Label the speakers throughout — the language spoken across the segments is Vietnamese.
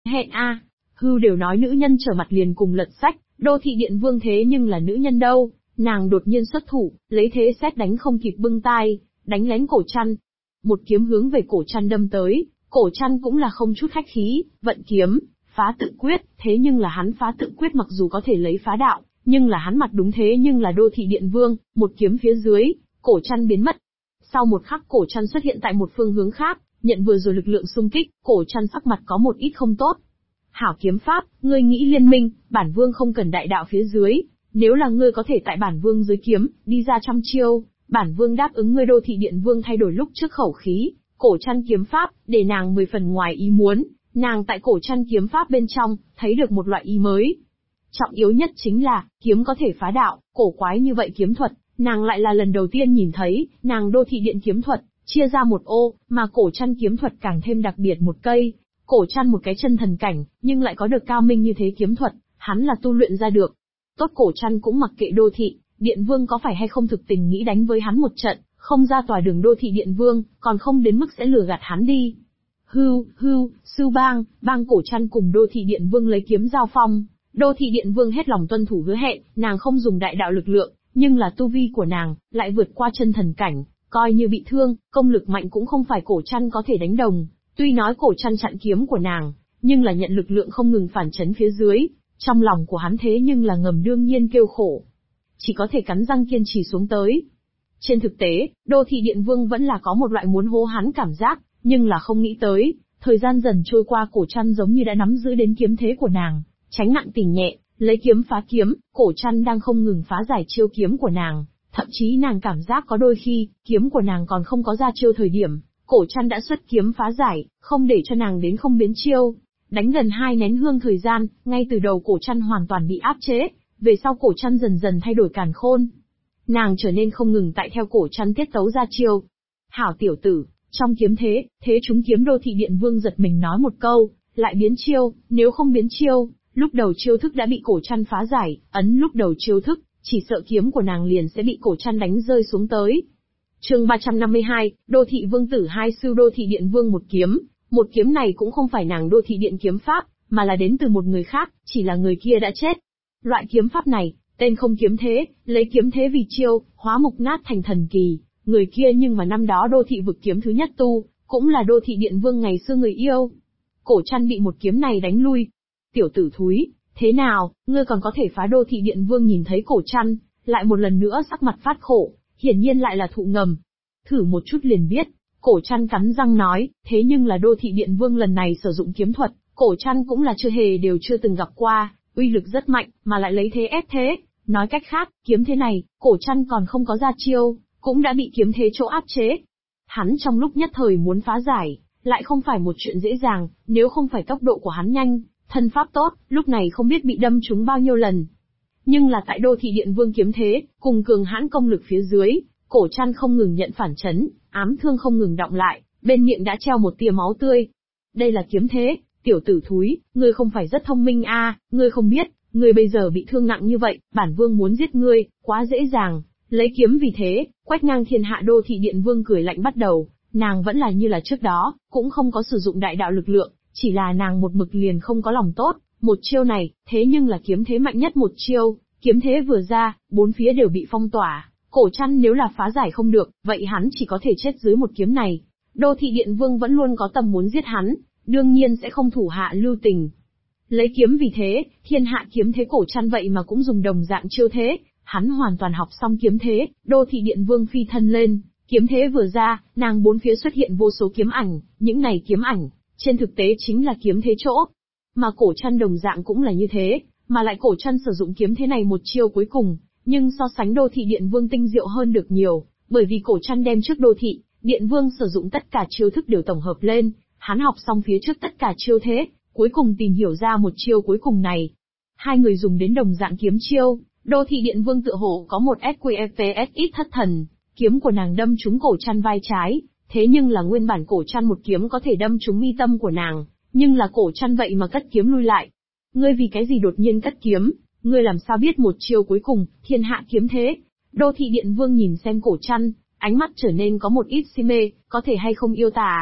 Speaker 1: Hẹn a, Hưu đều nói nữ nhân trở mặt liền cùng lật sách, Đô Thị Điện Vương thế nhưng là nữ nhân đâu, nàng đột nhiên xuất thủ, lấy thế xét đánh không kịp bưng tai, đánh lén Cổ Trăn. Một kiếm hướng về Cổ Trăn đâm tới, Cổ Trăn cũng là không chút khách khí, vận kiếm, phá tự quyết, thế nhưng là hắn phá tự quyết mặc dù có thể lấy phá đạo, nhưng là hắn mặt đúng thế nhưng là Đô Thị Điện Vương, một kiếm phía dưới, Cổ Trăn biến mất. Sau một khắc Cổ Trăn xuất hiện tại một phương hướng khác, nhận vừa rồi lực lượng xung kích, Cổ Trăn sắc mặt có một ít không tốt. Hảo kiếm pháp, ngươi nghĩ liên minh, bản vương không cần đại đạo phía dưới, nếu là ngươi có thể tại bản vương dưới kiếm, đi ra trăm chiêu, bản vương đáp ứng ngươi. Đô Thị Điện Vương thay đổi lúc trước khẩu khí, Cổ Trăn kiếm pháp, để nàng 10 phần ngoài ý muốn, nàng tại Cổ Trăn kiếm pháp bên trong, thấy được một loại ý mới. Trọng yếu nhất chính là, kiếm có thể phá đạo, cổ quái như vậy kiếm thuật, nàng lại là lần đầu tiên nhìn thấy, nàng Đô Thị Điện kiếm thuật, chia ra một ô, mà Cổ Trăn kiếm thuật càng thêm đặc biệt một cây. Cổ Trăn một cái chân thần cảnh, nhưng lại có được cao minh như thế kiếm thuật, hắn là tu luyện ra được. Tốt Cổ Trăn cũng mặc kệ Đô Thị Điện Vương có phải hay không thực tình nghĩ đánh với hắn một trận, không ra tòa đường Đô Thị Điện Vương, còn không đến mức sẽ lừa gạt hắn đi. Hưu, sư bang Cổ Trăn cùng Đô Thị Điện Vương lấy kiếm giao phong. Đô Thị Điện Vương hết lòng tuân thủ hứa hẹn, nàng không dùng đại đạo lực lượng, nhưng là tu vi của nàng, lại vượt qua chân thần cảnh, coi như bị thương, công lực mạnh cũng không phải Cổ Trăn có thể đánh đồng. Tuy nói Cổ Trăn chặn kiếm của nàng, nhưng là nhận lực lượng không ngừng phản chấn phía dưới, trong lòng của hắn thế nhưng là ngầm đương nhiên kêu khổ. Chỉ có thể cắn răng kiên trì xuống tới. Trên thực tế, Đô Thị Điện Vương vẫn là có một loại muốn hô hắn cảm giác, nhưng là không nghĩ tới, thời gian dần trôi qua Cổ Trăn giống như đã nắm giữ đến kiếm thế của nàng, tránh nặng tỉ nhẹ, lấy kiếm phá kiếm, Cổ Trăn đang không ngừng phá giải chiêu kiếm của nàng, thậm chí nàng cảm giác có đôi khi, kiếm của nàng còn không có ra chiêu thời điểm, Cổ Trăn đã xuất kiếm phá giải, không để cho nàng đến không biến chiêu. Đánh gần 2 nén hương thời gian, ngay từ đầu Cổ Trăn hoàn toàn bị áp chế, về sau Cổ Trăn dần dần thay đổi càn khôn. Nàng trở nên không ngừng tại theo Cổ Trăn tiết tấu ra chiêu. Hảo tiểu tử, trong kiếm thế chúng kiếm. Đô Thị Điện Vương giật mình nói một câu, lại biến chiêu, nếu không biến chiêu, lúc đầu chiêu thức đã bị Cổ Trăn phá giải, ấn lúc đầu chiêu thức, chỉ sợ kiếm của nàng liền sẽ bị Cổ Trăn đánh rơi xuống tới. Chương 352, Đô Thị Vương tử hai sư. Đô Thị Điện Vương một kiếm này cũng không phải nàng Đô Thị Điện kiếm pháp, mà là đến từ một người khác, chỉ là người kia đã chết. Loại kiếm pháp này, tên không kiếm thế, lấy kiếm thế vì chiêu, hóa mục nát thành thần kỳ. Người kia nhưng mà năm đó Đô Thị vực kiếm thứ nhất tu, cũng là Đô Thị Điện Vương ngày xưa người yêu. Cổ Trăn bị một kiếm này đánh lui. Tiểu tử thúi, thế nào, ngươi còn có thể phá? Đô Thị Điện Vương nhìn thấy Cổ Trăn, lại một lần nữa sắc mặt phát khổ, hiển nhiên lại là thụ ngầm. Thử một chút liền biết. Cổ Trăn cắn răng nói, thế nhưng là Đô Thị Điện Vương lần này sử dụng kiếm thuật, Cổ Trăn cũng là chưa từng gặp qua, uy lực rất mạnh, mà lại lấy thế ép thế. Nói cách khác, kiếm thế này, Cổ Trăn còn không có ra chiêu, cũng đã bị kiếm thế chỗ áp chế. Hắn trong lúc nhất thời muốn phá giải, lại không phải một chuyện dễ dàng, nếu không phải tốc độ của hắn nhanh, thân pháp tốt, lúc này không biết bị đâm trúng bao nhiêu lần. Nhưng là tại Đô Thị Điện Vương kiếm thế, cùng cường hãn công lực phía dưới, Cổ Trăn không ngừng nhận phản chấn, ám thương không ngừng đọng lại, bên miệng đã treo một tia máu tươi. Đây là kiếm thế, tiểu tử thúi, ngươi không phải rất thông minh ngươi không biết, ngươi bây giờ bị thương nặng như vậy, bản vương muốn giết ngươi, quá dễ dàng, lấy kiếm vì thế, quét ngang thiên hạ. Đô Thị Điện Vương cười lạnh bắt đầu, nàng vẫn là như là trước đó, cũng không có sử dụng đại đạo lực lượng, chỉ là nàng một mực liền không có lòng tốt, một chiêu này, thế nhưng là kiếm thế mạnh nhất một chiêu, kiếm thế vừa ra, bốn phía đều bị phong tỏa. Cổ Trăn nếu là phá giải không được, vậy hắn chỉ có thể chết dưới một kiếm này. Đô Thị Điện Vương vẫn luôn có tầm muốn giết hắn, đương nhiên sẽ không thủ hạ lưu tình. Lấy kiếm vì thế, thiên hạ kiếm thế. Cổ Trăn vậy mà cũng dùng đồng dạng chiêu thế, hắn hoàn toàn học xong kiếm thế. Đô Thị Điện Vương phi thân lên, kiếm thế vừa ra, nàng bốn phía xuất hiện vô số kiếm ảnh, những này kiếm ảnh, trên thực tế chính là kiếm thế chỗ. Mà Cổ Trăn đồng dạng cũng là như thế, mà lại Cổ Trăn sử dụng kiếm thế này một chiêu cuối cùng, nhưng so sánh Đô Thị Điện Vương tinh diệu hơn được nhiều, bởi vì Cổ Trăn đem trước Đô Thị Điện Vương sử dụng tất cả chiêu thức đều tổng hợp lên, hắn học xong phía trước tất cả chiêu thế, cuối cùng tìm hiểu ra một chiêu cuối cùng này. Hai người dùng đến đồng dạng kiếm chiêu, Đô Thị Điện Vương tựa hồ có một SQFPSX thất thần, kiếm của nàng đâm trúng Cổ Trăn vai trái, thế nhưng là nguyên bản Cổ Trăn một kiếm có thể đâm trúng mi tâm của nàng, nhưng là Cổ Trăn vậy mà cất kiếm lui lại. Ngươi vì cái gì đột nhiên cất kiếm? Ngươi làm sao biết một chiêu cuối cùng, thiên hạ kiếm thế? Đô Thị Điện Vương nhìn xem Cổ Trăn, ánh mắt trở nên có một ít si mê, có thể hay không yêu ta à?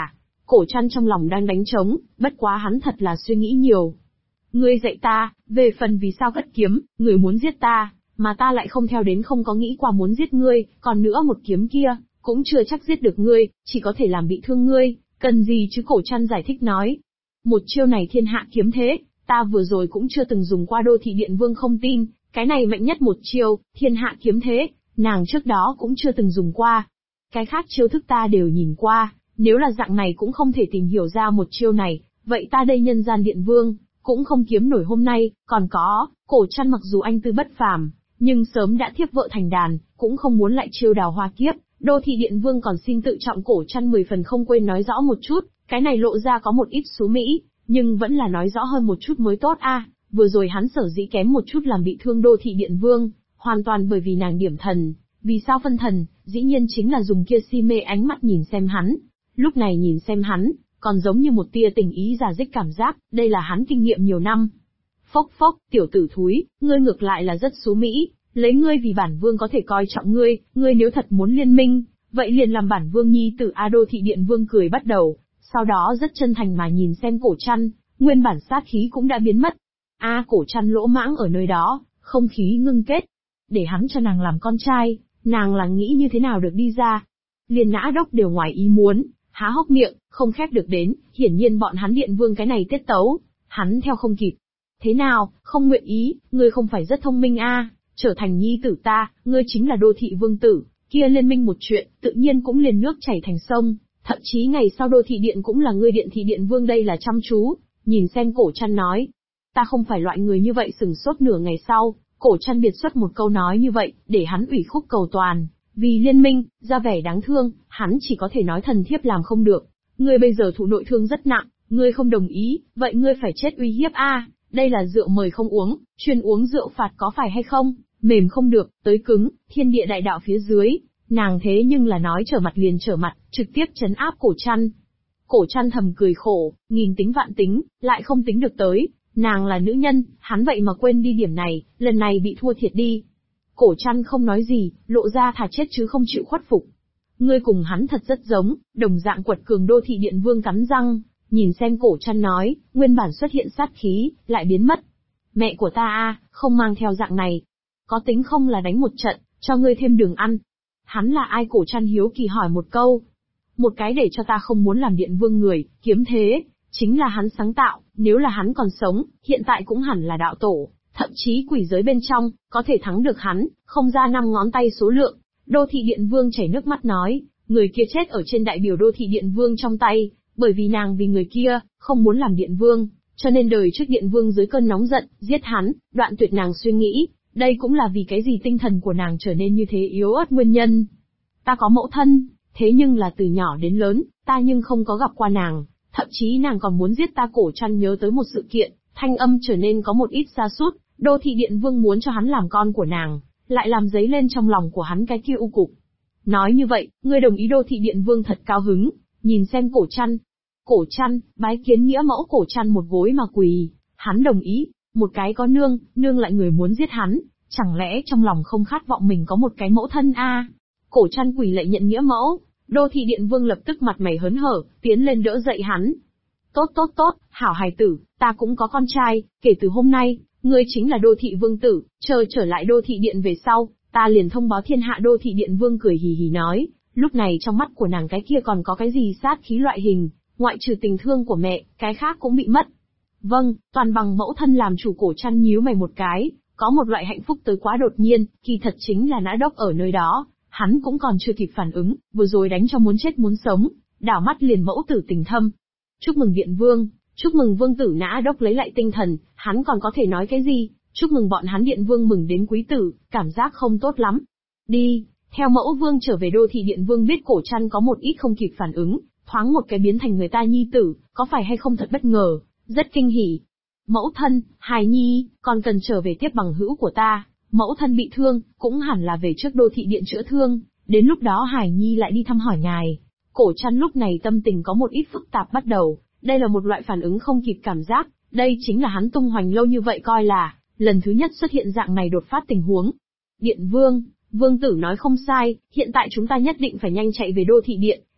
Speaker 1: Cổ Trăn trong lòng đang đánh trống, bất quá hắn thật là suy nghĩ nhiều. Ngươi dạy ta, về phần vì sao cất kiếm, ngươi muốn giết ta, mà ta lại không theo đến không có nghĩ qua muốn giết ngươi, còn nữa một kiếm kia, cũng chưa chắc giết được ngươi, chỉ có thể làm bị thương ngươi, cần gì chứ? Cổ Trăn giải thích nói. Một chiêu này thiên hạ kiếm thế, ta vừa rồi cũng chưa từng dùng qua. Đô Thị Điện Vương không tin, cái này mạnh nhất một chiêu, thiên hạ kiếm thế, nàng trước đó cũng chưa từng dùng qua. Cái khác chiêu thức ta đều nhìn qua, nếu là dạng này cũng không thể tìm hiểu ra một chiêu này, vậy ta đây nhân gian điện vương, cũng không kiếm nổi hôm nay. Còn có, Cổ Trăn mặc dù anh tư bất phàm, nhưng sớm đã thiếp vợ thành đàn, cũng không muốn lại chiêu đào hoa kiếp. Đô Thị Điện Vương còn xin tự trọng. Cổ Trăn 10 phần không quên nói rõ một chút, cái này lộ ra có một ít xú mỹ, nhưng vẫn là nói rõ hơn một chút mới tốt a. Vừa rồi hắn sở dĩ kém một chút làm bị thương Đô Thị Điện Vương, hoàn toàn bởi vì nàng điểm thần. Vì sao phân thần? Dĩ nhiên chính là dùng kia si mê ánh mắt nhìn xem hắn. Lúc này nhìn xem hắn, còn giống như một tia tình ý rà rích cảm giác, đây là hắn kinh nghiệm nhiều năm. Phốc phốc, tiểu tử thúi, ngươi ngược lại là rất xú mỹ, lấy ngươi vì bản vương có thể coi trọng ngươi, ngươi nếu thật muốn liên minh, vậy liền làm bản vương nhi tử a. Đô Thị Điện Vương cười bắt đầu, sau đó rất chân thành mà nhìn xem Cổ Trăn, nguyên bản sát khí cũng đã biến mất. Cổ Trăn lỗ mãng ở nơi đó, không khí ngưng kết. Để hắn cho nàng làm con trai, nàng là nghĩ như thế nào được đi ra. Liền Nã Đốc đều ngoài ý muốn, há hốc miệng, không khép được đến, hiển nhiên bọn hắn Điện Vương cái này tiết tấu, hắn theo không kịp. Thế nào, không nguyện ý, ngươi không phải rất thông minh a? Trở thành nhi tử ta, ngươi chính là Đô Thị Vương tử, kia liên minh một chuyện, tự nhiên cũng liền nước chảy thành sông, thậm chí ngày sau Đô Thị Điện cũng là ngươi Điện Thị Điện Vương. Đây là chăm chú, nhìn xem Cổ Trăn nói. Ta không phải loại người như vậy. Sừng sốt nửa ngày sau, Cổ Trăn biệt xuất một câu nói như vậy, để hắn ủy khúc cầu toàn. Vì liên minh, ra vẻ đáng thương, hắn chỉ có thể nói thần thiếp làm không được. Ngươi bây giờ thụ nội thương rất nặng, ngươi không đồng ý, vậy ngươi phải chết uy hiếp a. Đây là rượu mời không uống, chuyên uống rượu phạt có phải hay không? Mềm không được, tới cứng, thiên địa đại đạo phía dưới, nàng thế nhưng là nói trở mặt liền trở mặt, trực tiếp trấn áp Cổ Trăn. Cổ Trăn thầm cười khổ, nghìn tính vạn tính, lại không tính được tới, nàng là nữ nhân, hắn vậy mà quên đi điểm này, lần này bị thua thiệt đi. Cổ Trăn không nói gì, lộ ra thà chết chứ không chịu khuất phục. Ngươi cùng hắn thật rất giống, đồng dạng quật cường. Đô Thị Điện Vương cắn răng, nhìn xem Cổ Trăn nói, nguyên bản xuất hiện sát khí, lại biến mất. Mẹ của ta không mang theo dạng này. Có tính không là đánh một trận, cho ngươi thêm đường ăn. Hắn là ai? Cổ Trăn hiếu kỳ hỏi một câu. Một cái để cho ta không muốn làm Điện Vương người, kiếm thế, chính là hắn sáng tạo, nếu là hắn còn sống, hiện tại cũng hẳn là đạo tổ, thậm chí quỷ giới bên trong, có thể thắng được hắn, không ra 5 ngón tay số lượng. Đô Thị Điện Vương chảy nước mắt nói, người kia chết ở trên đại biểu Đô Thị Điện Vương trong tay, bởi vì nàng vì người kia, không muốn làm Điện Vương, cho nên đời trước Điện Vương dưới cơn nóng giận, giết hắn, đoạn tuyệt nàng suy nghĩ, đây cũng là vì cái gì tinh thần của nàng trở nên như thế yếu ớt nguyên nhân. Ta có mẫu thân, thế nhưng là từ nhỏ đến lớn, ta nhưng không có gặp qua nàng, thậm chí nàng còn muốn giết ta. Cổ Trăn nhớ tới một sự kiện, thanh âm trở nên có một ít sa sút. Đô Thị Điện Vương muốn cho hắn làm con của nàng, lại làm dấy lên trong lòng của hắn cái kia u cục. Nói như vậy, ngươi đồng ý? Đô Thị Điện Vương thật cao hứng, nhìn xem Cổ Trăn. Cổ Trăn, bái kiến nghĩa mẫu. Cổ Trăn một gối mà quỳ, hắn đồng ý. Một cái có nương, nương lại người muốn giết hắn, chẳng lẽ trong lòng không khát vọng mình có một cái mẫu thân a? Cổ Trăn quỳ lạy nhận nghĩa mẫu. Đô Thị Điện Vương lập tức mặt mày hớn hở, tiến lên đỡ dậy hắn. Tốt tốt tốt, hảo hài tử, ta cũng có con trai, kể từ hôm nay, ngươi chính là Đô Thị Vương tử, chờ trở lại Đô Thị Điện về sau, ta liền thông báo thiên hạ. Đô Thị Điện Vương cười hì hì nói, lúc này trong mắt của nàng cái kia còn có cái gì sát khí loại hình, ngoại trừ tình thương của mẹ, cái khác cũng bị mất. Vâng, toàn bằng mẫu thân làm chủ. Cổ Trăn nhíu mày một cái, có một loại hạnh phúc tới quá đột nhiên, kỳ thật chính là Nã Đốc ở nơi đó, hắn cũng còn chưa kịp phản ứng, vừa rồi đánh cho muốn chết muốn sống, đảo mắt liền mẫu tử tình thâm. Chúc mừng Điện Vương, chúc mừng Vương tử. Nã Đốc lấy lại tinh thần, hắn còn có thể nói cái gì, chúc mừng bọn hắn Điện Vương mừng đến quý tử, cảm giác không tốt lắm. Đi, theo mẫu vương trở về. Đô Thị Điện Vương biết Cổ Trăn có một ít không kịp phản ứng, thoáng một cái biến thành người ta nhi tử, có phải hay không thật bất ngờ, rất kinh hỉ. Mẫu thân, hài nhi, còn cần trở về tiếp bằng hữu của ta, mẫu thân bị thương, cũng hẳn là về trước Đô Thị Điện chữa thương, đến lúc đó hài nhi lại đi thăm hỏi ngài. Cổ Trăn lúc này tâm tình có một ít phức tạp bắt đầu, đây là một loại phản ứng không kịp cảm giác, đây chính là hắn tung hoành lâu như vậy coi là, lần thứ nhất xuất hiện dạng này đột phát tình huống. Điện Vương, Vương tử nói không sai, hiện tại chúng ta nhất định phải nhanh chạy về Đô Thị Điện,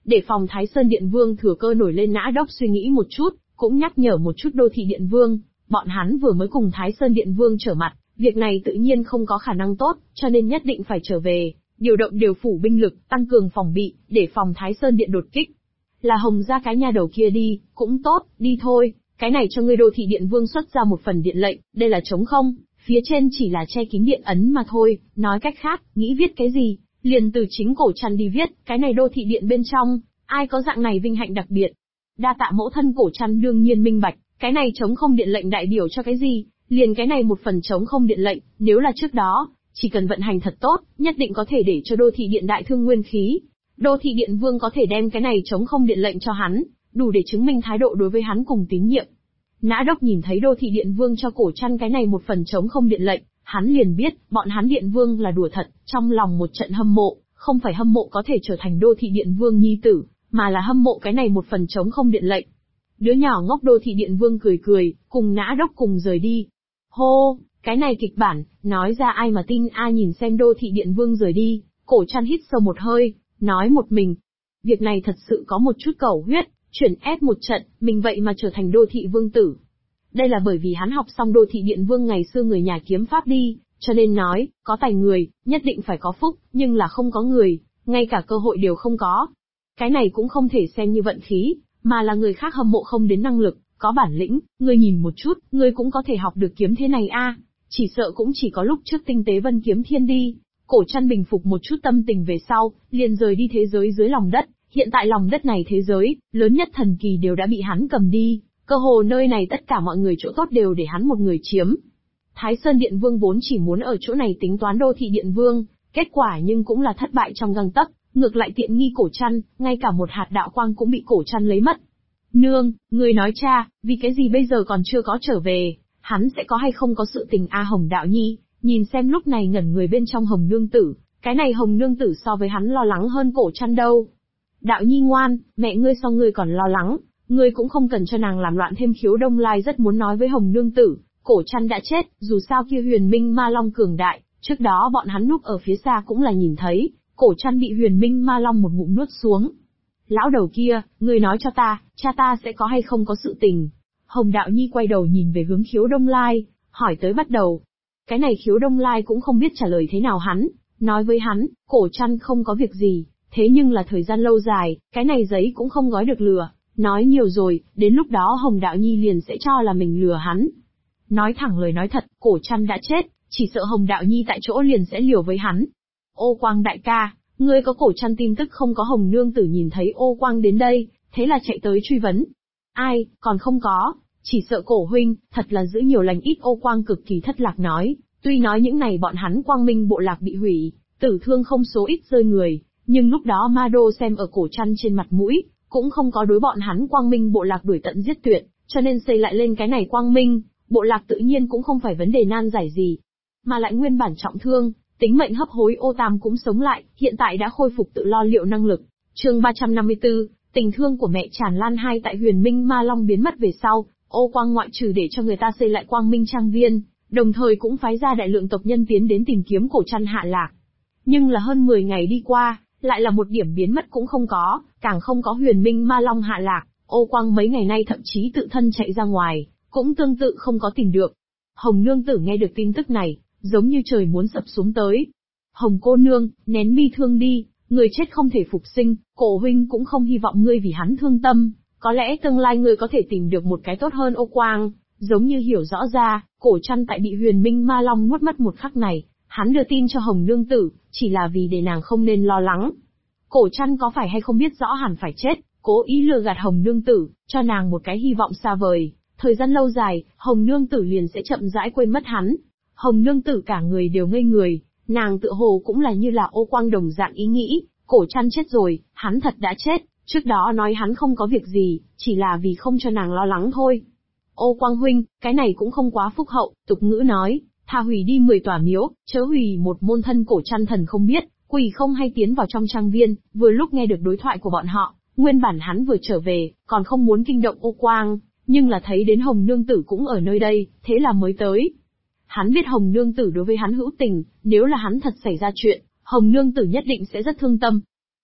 Speaker 1: Để phòng Thái Sơn Điện Vương thừa cơ nổi lên, Nã Đốc suy nghĩ một chút, cũng nhắc nhở một chút Đô Thị Điện Vương, bọn hắn vừa mới cùng Thái Sơn Điện Vương trở mặt, việc này tự nhiên không có khả năng tốt, cho nên nhất định phải trở về, điều động điều phủ binh lực, tăng cường phòng bị, để phòng Thái Sơn Điện đột kích. Là Hồng gia cái nhà đầu kia đi, cũng tốt, đi thôi, cái này cho ngươi Đô Thị Điện Vương xuất ra một phần điện lệnh, đây là trống không, phía trên chỉ là che kín điện ấn mà thôi, nói cách khác, nghĩ viết cái gì, liền từ chính Cổ Trăn đi viết, cái này Đô Thị Điện bên trong, ai có dạng này vinh hạnh đặc biệt. Đa tạ mẫu thân. Cổ Trăn đương nhiên minh bạch, cái này trống không điện lệnh đại biểu cho cái gì, liền cái này một phần trống không điện lệnh, nếu là trước đó, chỉ cần vận hành thật tốt, nhất định có thể để cho Đô Thị Điện đại thương nguyên khí. Đô Thị Điện Vương có thể đem cái này trống không điện lệnh cho hắn, đủ để chứng minh thái độ đối với hắn cùng tín nhiệm. Nã Đốc nhìn thấy Đô Thị Điện Vương cho Cổ Trăn cái này một phần trống không điện lệnh, hắn liền biết, bọn hắn Điện Vương là đùa thật, trong lòng một trận hâm mộ, không phải hâm mộ có thể trở thành Đô Thị Điện Vương nhi tử, mà là hâm mộ cái này một phần trống không điện lệnh. Đứa nhỏ ngốc Đô Thị Điện Vương cười cười, cùng Nã Đốc cùng rời đi. Hô, cái này kịch bản, nói ra ai mà tin a. Nhìn xem Đô Thị Điện Vương rời đi, Cổ Trăn hít sâu một hơi, nói một mình. Việc này thật sự có một chút cầu huyết, chuyển ép một trận, mình vậy mà trở thành Đô Thị Vương tử. Đây là bởi vì hắn học xong Đô Thị Điện Vương ngày xưa người nhà kiếm pháp đi, cho nên nói, có tài người, nhất định phải có phúc, nhưng là không có người, ngay cả cơ hội đều không có. Cái này cũng không thể xem như vận khí, mà là người khác hâm mộ không đến năng lực, có bản lĩnh, ngươi nhìn một chút, ngươi cũng có thể học được kiếm thế này a. Chỉ sợ cũng chỉ có lúc trước tinh tế Vân Kiếm Thiên đi. Cổ Trăn bình phục một chút tâm tình về sau, liền rời đi thế giới dưới lòng đất. Hiện tại lòng đất này thế giới, lớn nhất thần kỳ đều đã bị hắn cầm đi, cơ hồ nơi này tất cả mọi người chỗ tốt đều để hắn một người chiếm. Thái Sơn Điện Vương vốn chỉ muốn ở chỗ này tính toán Đô Thị Điện Vương, kết quả nhưng cũng là thất bại trong gang tấc, ngược lại tiện nghi Cổ Trăn, ngay cả một hạt đạo quang cũng bị Cổ Trăn lấy mất. Nương, người nói cha, vì cái gì bây giờ còn chưa có trở về, hắn sẽ có hay không có sự tình a. Hồng Đạo Nhi, nhìn xem lúc này ngẩn người bên trong Hồng Nương Tử, cái này Hồng Nương Tử so với hắn lo lắng hơn Cổ Trăn đâu. Đạo Nhi ngoan, mẹ ngươi so ngươi còn lo lắng, ngươi cũng không cần cho nàng làm loạn thêm. Khiếu Đông Lai rất muốn nói với Hồng Nương Tử, Cổ Trăn đã chết, dù sao kia Huyền Minh Ma Long cường đại, trước đó bọn hắn núp ở phía xa cũng là nhìn thấy, Cổ Trăn bị Huyền Minh Ma Long một ngụm nuốt xuống. Lão đầu kia, ngươi nói cho ta, cha ta sẽ có hay không có sự tình? Hồng Đạo Nhi quay đầu nhìn về hướng Khiếu Đông Lai, hỏi tới bắt đầu. Cái này Khiếu Đông Lai cũng không biết trả lời thế nào hắn, nói với hắn, Cổ Trăn không có việc gì, thế nhưng là thời gian lâu dài, cái này giấy cũng không gói được lừa, nói nhiều rồi, đến lúc đó Hồng Đạo Nhi liền sẽ cho là mình lừa hắn. Nói thẳng lời nói thật, Cổ Trăn đã chết, chỉ sợ Hồng Đạo Nhi tại chỗ liền sẽ liều với hắn. Ô Quang đại ca, ngươi có Cổ Trăn tin tức không? Có Hồng Nương Tử nhìn thấy Ô Quang đến đây, thế là chạy tới truy vấn. Ai, còn không có, chỉ sợ Cổ huynh, thật là giữ nhiều lành ít. Ô Quang cực kỳ thất lạc nói, tuy nói những này bọn hắn Quang Minh bộ lạc bị hủy, tử thương không số ít rơi người, nhưng lúc đó Ma Đô xem ở Cổ Trăn trên mặt mũi, cũng không có đối bọn hắn Quang Minh bộ lạc đuổi tận giết tuyệt, cho nên xây lại lên cái này Quang Minh bộ lạc tự nhiên cũng không phải vấn đề nan giải gì. Mà lại nguyên bản trọng thương, tính mệnh hấp hối Ô Tam cũng sống lại, hiện tại đã khôi phục tự lo liệu năng lực. Chương 354, tình thương của mẹ tràn lan. Hai tại Huyền Minh Ma Long biến mất về sau, Ô Quang ngoại trừ để cho người ta xây lại Quang Minh Trang Viên, đồng thời cũng phái ra đại lượng tộc nhân tiến đến tìm kiếm Cổ Trăn hạ lạc. Nhưng là hơn 10 ngày đi qua, lại là một điểm biến mất cũng không có, càng không có Huyền Minh Ma Long hạ lạc. Ô Quang mấy ngày nay thậm chí tự thân chạy ra ngoài, cũng tương tự không có tìm được. Hồng Nương Tử nghe được tin tức này, giống như trời muốn sập xuống tới. Hồng cô nương, nén bi thương đi, người chết không thể phục sinh, Cổ huynh cũng không hy vọng ngươi vì hắn thương tâm, có lẽ tương lai ngươi có thể tìm được một cái tốt hơn. Ô Quang, giống như hiểu rõ ra, Cổ Trăn tại bị Huyền Minh Ma Long nuốt mất một khắc này, hắn đưa tin cho Hồng Nương Tử, chỉ là vì để nàng không nên lo lắng. Cổ Trăn có phải hay không biết rõ hẳn phải chết, cố ý lừa gạt Hồng Nương Tử, cho nàng một cái hy vọng xa vời, thời gian lâu dài, Hồng Nương Tử liền sẽ chậm rãi quên mất hắn. Hồng Nương Tử cả người đều ngây người, nàng tựa hồ cũng là như là Ô Quang đồng dạng ý nghĩ, Cổ Trăn chết rồi, hắn thật đã chết, trước đó nói hắn không có việc gì, chỉ là vì không cho nàng lo lắng thôi. Ô Quang huynh, cái này cũng không quá phúc hậu, tục ngữ nói, tha hủy đi 10 tòa miếu, chớ hủy một môn thân. Cổ Trăn thần không biết, quỷ không hay tiến vào trong trang viên, vừa lúc nghe được đối thoại của bọn họ, nguyên bản hắn vừa trở về, còn không muốn kinh động Ô Quang, nhưng là thấy đến Hồng Nương Tử cũng ở nơi đây, thế là mới tới. Hắn biết Hồng Nương Tử đối với hắn hữu tình, nếu là hắn thật xảy ra chuyện, Hồng Nương Tử nhất định sẽ rất thương tâm.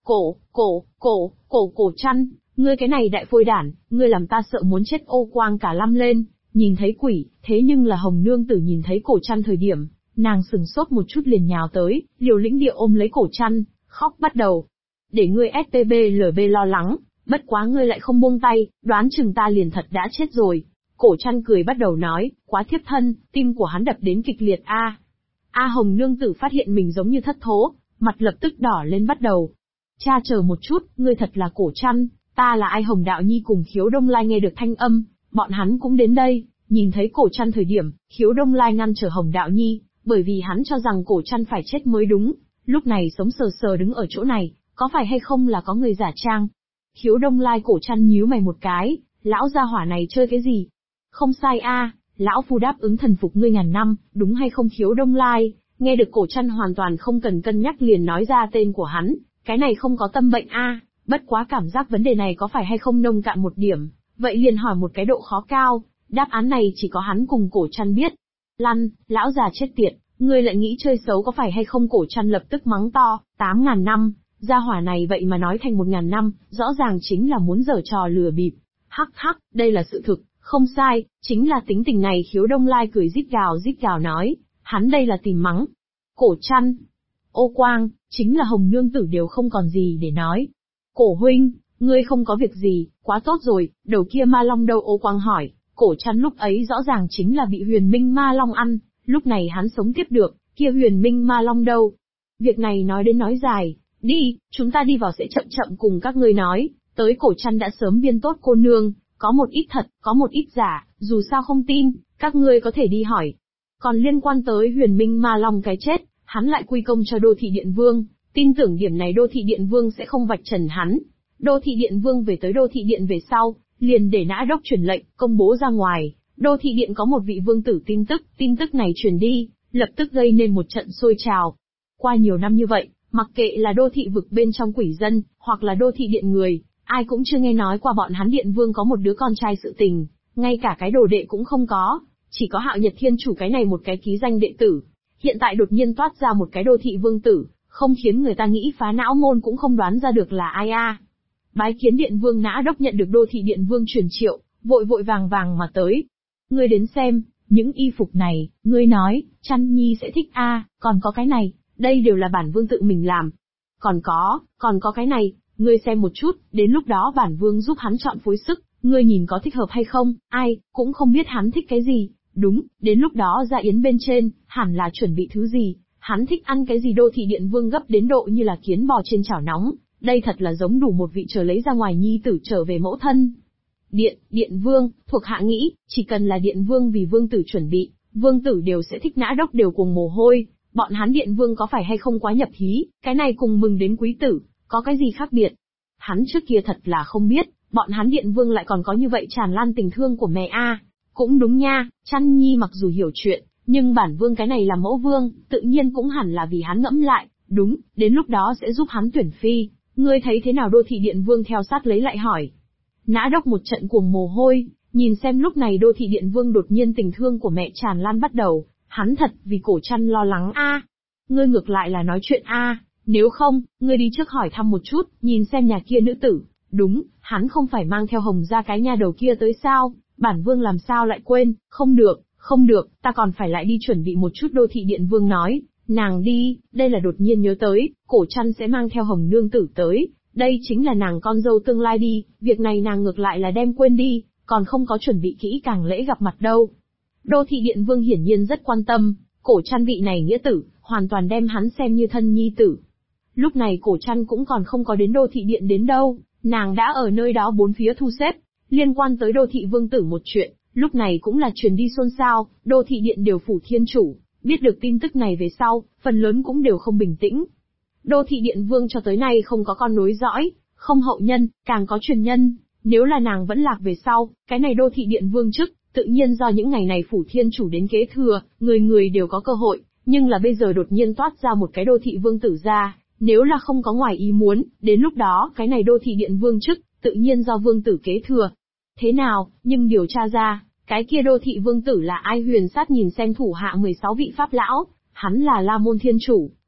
Speaker 1: Cổ Trăn, ngươi cái này đại phôi đản, ngươi làm ta sợ muốn chết ô quang cả lâm lên, nhìn thấy quỷ, thế nhưng là Hồng Nương Tử nhìn thấy Cổ Trăn thời điểm, nàng sừng sốt một chút liền nhào tới, liều lĩnh địa ôm lấy Cổ Trăn, khóc bắt đầu. Để ngươi SPBLB lo lắng, bất quá ngươi lại không buông tay, đoán chừng ta liền thật đã chết rồi. Cổ Trăn cười bắt đầu nói, quá thiếp thân, tim của hắn đập đến kịch liệt Hồng Nương Tử phát hiện mình giống như thất thố, mặt lập tức đỏ lên bắt đầu. Cha chờ một chút, ngươi thật là Cổ Trăn, ta là ai? Hồng Đạo Nhi cùng Khiếu Đông Lai nghe được thanh âm, bọn hắn cũng đến đây, nhìn thấy Cổ Trăn thời điểm, Khiếu Đông Lai ngăn trở Hồng Đạo Nhi, bởi vì hắn cho rằng Cổ Trăn phải chết mới đúng, lúc này sống sờ sờ đứng ở chỗ này, có phải hay không là có người giả trang? Khiếu Đông Lai Cổ Trăn nhíu mày một cái, lão gia hỏa này chơi cái gì? Không sai lão phu đáp ứng thần phục ngươi ngàn năm, đúng hay không? Khiếu Đông Lai, nghe được Cổ Trăn hoàn toàn không cần cân nhắc liền nói ra tên của hắn, cái này không có tâm bệnh bất quá cảm giác vấn đề này có phải hay không nông cạn một điểm, vậy liền hỏi một cái độ khó cao, đáp án này chỉ có hắn cùng Cổ Trăn biết. Lăn, lão già chết tiệt, ngươi lại nghĩ chơi xấu có phải hay không? Cổ Trăn lập tức mắng to, 8.000 năm, gia hỏa này vậy mà nói thành 1.000 năm, rõ ràng chính là muốn giở trò lừa bịp. Hắc hắc, đây là sự thực, không sai, chính là tính tình này. Khiếu Đông Lai cười rít gào nói, hắn đây là tìm mắng. Cổ Trăn, ô quang, chính là Hồng Nương Tử đều không còn gì để nói. Cổ huynh, ngươi không có việc gì, quá tốt rồi, đầu kia ma long đâu? Ô quang hỏi. Cổ Trăn lúc ấy rõ ràng chính là bị Huyền Minh ma long ăn, lúc này hắn sống tiếp được, kia Huyền Minh ma long đâu? Việc này nói đến nói dài, đi, chúng ta đi vào sẽ chậm chậm cùng các ngươi nói, tới. Cổ Trăn đã sớm biên tốt cô nương, có một ít thật, có một ít giả, dù sao không tin, các ngươi có thể đi hỏi. Còn liên quan tới Huyền Minh ma long cái chết, hắn lại quy công cho Đô Thị Điện Vương, tin tưởng điểm này Đô Thị Điện Vương sẽ không vạch trần hắn. Đô Thị Điện Vương về tới Đô Thị Điện về sau, liền để Nã Đốc truyền lệnh, công bố ra ngoài, Đô Thị Điện có một vị vương tử tin tức này truyền đi, lập tức gây nên một trận sôi trào. Qua nhiều năm như vậy, mặc kệ là Đô Thị vực bên trong quỷ dân, hoặc là Đô Thị Điện người, ai cũng chưa nghe nói qua bọn hắn Điện Vương có một đứa con trai sự tình, ngay cả cái đồ đệ cũng không có, chỉ có Hạo Nhật Thiên Chủ cái này một cái ký danh đệ tử. Hiện tại đột nhiên toát ra một cái Đô Thị Vương tử, không khiến người ta nghĩ phá não môn cũng không đoán ra được là ai Bái kiến Điện Vương. Nã Đốc nhận được Đô Thị Điện Vương truyền triệu, vội vàng mà tới. Ngươi đến xem, những y phục này, ngươi nói, Trăn Nhi sẽ thích còn có cái này, đây đều là bản vương tự mình làm. Còn có cái này, ngươi xem một chút, đến lúc đó bản vương giúp hắn chọn phối sức, ngươi nhìn có thích hợp hay không, ai, cũng không biết hắn thích cái gì. Đúng, đến lúc đó ra yến bên trên, hẳn là chuẩn bị thứ gì, hắn thích ăn cái gì? Đô Thị Điện Vương gấp đến độ như là kiến bò trên chảo nóng, đây thật là giống đủ một vị chờ lấy ra ngoài nhi tử trở về mẫu thân. Điện Vương, thuộc hạ nghĩ, chỉ cần là Điện Vương vì vương tử chuẩn bị, vương tử đều sẽ thích. Nã Đốc đều cuồng mồ hôi, bọn hắn Điện Vương có phải hay không quá nhập hí, cái này cùng mừng đến quý tử, có cái gì khác biệt? Hắn trước kia thật là không biết, bọn hắn Điện Vương lại còn có như vậy tràn lan tình thương của mẹ Cũng đúng nha, Trăn Nhi mặc dù hiểu chuyện, nhưng bản vương cái này là mẫu vương, tự nhiên cũng hẳn là vì hắn ngẫm lại, đúng, đến lúc đó sẽ giúp hắn tuyển phi, ngươi thấy thế nào? Đô Thị Điện Vương theo sát lấy lại hỏi. Nã Đốc một trận cuồng mồ hôi, nhìn xem lúc này Đô Thị Điện Vương đột nhiên tình thương của mẹ tràn lan bắt đầu, hắn thật vì Cổ Trăn lo lắng Ngươi ngược lại là nói chuyện nếu không, ngươi đi trước hỏi thăm một chút, nhìn xem nhà kia nữ tử, đúng, hắn không phải mang theo Hồng ra cái nha đầu kia tới sao? Bản vương làm sao lại quên? Không được, ta còn phải lại đi chuẩn bị một chút. Đô Thị Điện Vương nói, nàng đi, đây là đột nhiên nhớ tới, Cổ Trăn sẽ mang theo Hồng Nương Tử tới, đây chính là nàng con dâu tương lai đi, việc này nàng ngược lại là đem quên đi, còn không có chuẩn bị kỹ càng lễ gặp mặt đâu. Đô Thị Điện Vương hiển nhiên rất quan tâm, Cổ Trăn vị này nghĩa tử, hoàn toàn đem hắn xem như thân nhi tử. Lúc này Cổ Trăn cũng còn không có đến Đô Thị Điện đến đâu, nàng đã ở nơi đó bốn phía thu xếp. Liên quan tới Đô Thị Vương tử một chuyện, lúc này cũng là truyền đi xôn xao, Đô Thị Điện đều phủ thiên chủ, biết được tin tức này về sau, phần lớn cũng đều không bình tĩnh. Đô Thị Điện Vương cho tới nay không có con nối dõi, không hậu nhân, càng có truyền nhân, nếu là nàng vẫn lạc về sau, cái này Đô Thị Điện Vương chức, tự nhiên do những ngày này phủ thiên chủ đến kế thừa, người người đều có cơ hội, nhưng là bây giờ đột nhiên toát ra một cái Đô Thị Vương tử ra, nếu là không có ngoài ý muốn, đến lúc đó cái này Đô Thị Điện Vương chức, tự nhiên do vương tử kế thừa. Thế nào, nhưng điều tra ra, cái kia Đô Thị Vương tử là ai? Huyền Sát nhìn xem thủ hạ 16 vị pháp lão, hắn là La Môn Thiên Chủ,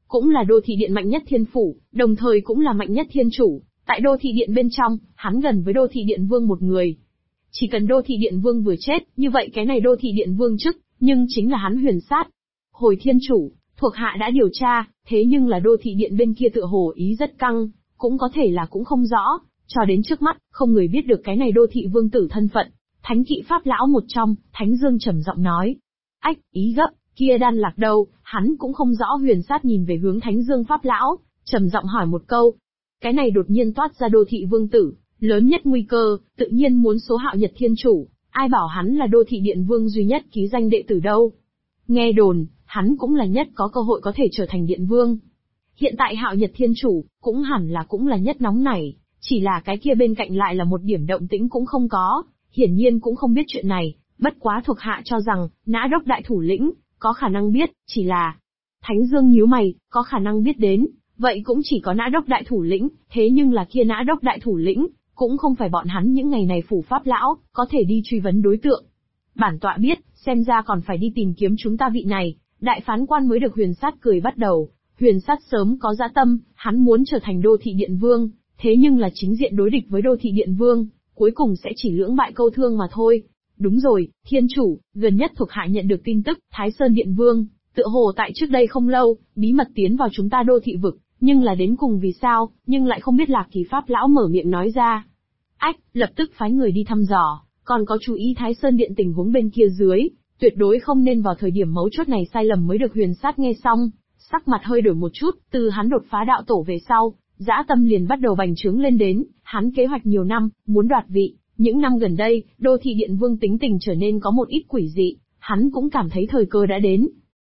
Speaker 1: cũng là đô thị điện mạnh nhất thiên phủ, đồng thời cũng là mạnh nhất thiên chủ. Tại đô thị điện bên trong, hắn gần với đô thị điện vương một người. Chỉ cần đô thị điện vương vừa chết, như vậy cái này đô thị điện vương chức, nhưng chính là hắn Huyền Sát. Hồi thiên chủ, thuộc hạ đã điều tra, thế nhưng là đô thị điện bên kia tựa hồ ý rất căng, cũng có thể là cũng không rõ, cho đến trước mắt, không người biết được cái này đô thị vương tử thân phận. Thánh kỵ pháp lão một trong, Thánh Dương trầm giọng nói. Ách, ý gấp, kia Đan Lạc đâu? Hắn cũng không rõ. Huyền Sát nhìn về hướng Thánh Dương pháp lão, trầm giọng hỏi một câu. Cái này đột nhiên toát ra đô thị vương tử, lớn nhất nguy cơ, tự nhiên muốn số Hạo Nhật thiên chủ, ai bảo hắn là đô thị điện vương duy nhất ký danh đệ tử đâu. Nghe đồn, hắn cũng là nhất có cơ hội có thể trở thành điện vương. Hiện tại Hạo Nhật thiên chủ, cũng hẳn là cũng là nhất nóng nảy, chỉ là cái kia bên cạnh lại là một điểm động tĩnh cũng không có, hiển nhiên cũng không biết chuyện này, bất quá thuộc hạ cho rằng, Nã Đốc đại thủ lĩnh, có khả năng biết, chỉ là... Thánh Dương nhíu mày, có khả năng biết đến, vậy cũng chỉ có Nã Đốc đại thủ lĩnh, thế nhưng là kia Nã Đốc đại thủ lĩnh, cũng không phải bọn hắn những ngày này phủ pháp lão, có thể đi truy vấn đối tượng. Bản tọa biết, xem ra còn phải đi tìm kiếm chúng ta vị này, đại phán quan mới được. Huyền Sát cười bắt đầu. Huyền Sát sớm có dã tâm, hắn muốn trở thành đô thị điện vương, thế nhưng là chính diện đối địch với đô thị điện vương, cuối cùng sẽ chỉ lưỡng bại câu thương mà thôi. Đúng rồi, thiên chủ, gần nhất thuộc hạ nhận được tin tức, Thái Sơn điện vương, tựa hồ tại trước đây không lâu, bí mật tiến vào chúng ta đô thị vực, nhưng là đến cùng vì sao, nhưng lại không biết. Lạc Kỳ pháp lão mở miệng nói ra. Ách, lập tức phái người đi thăm dò, còn có chú ý Thái Sơn điện tình huống bên kia dưới, tuyệt đối không nên vào thời điểm mấu chốt này sai lầm mới được. Huyền Sát nghe xong, sắc mặt hơi đổi một chút, từ hắn đột phá đạo tổ về sau, dã tâm liền bắt đầu bành trướng lên đến, hắn kế hoạch nhiều năm, muốn đoạt vị, những năm gần đây, đô thị điện vương tính tình trở nên có một ít quỷ dị, hắn cũng cảm thấy thời cơ đã đến.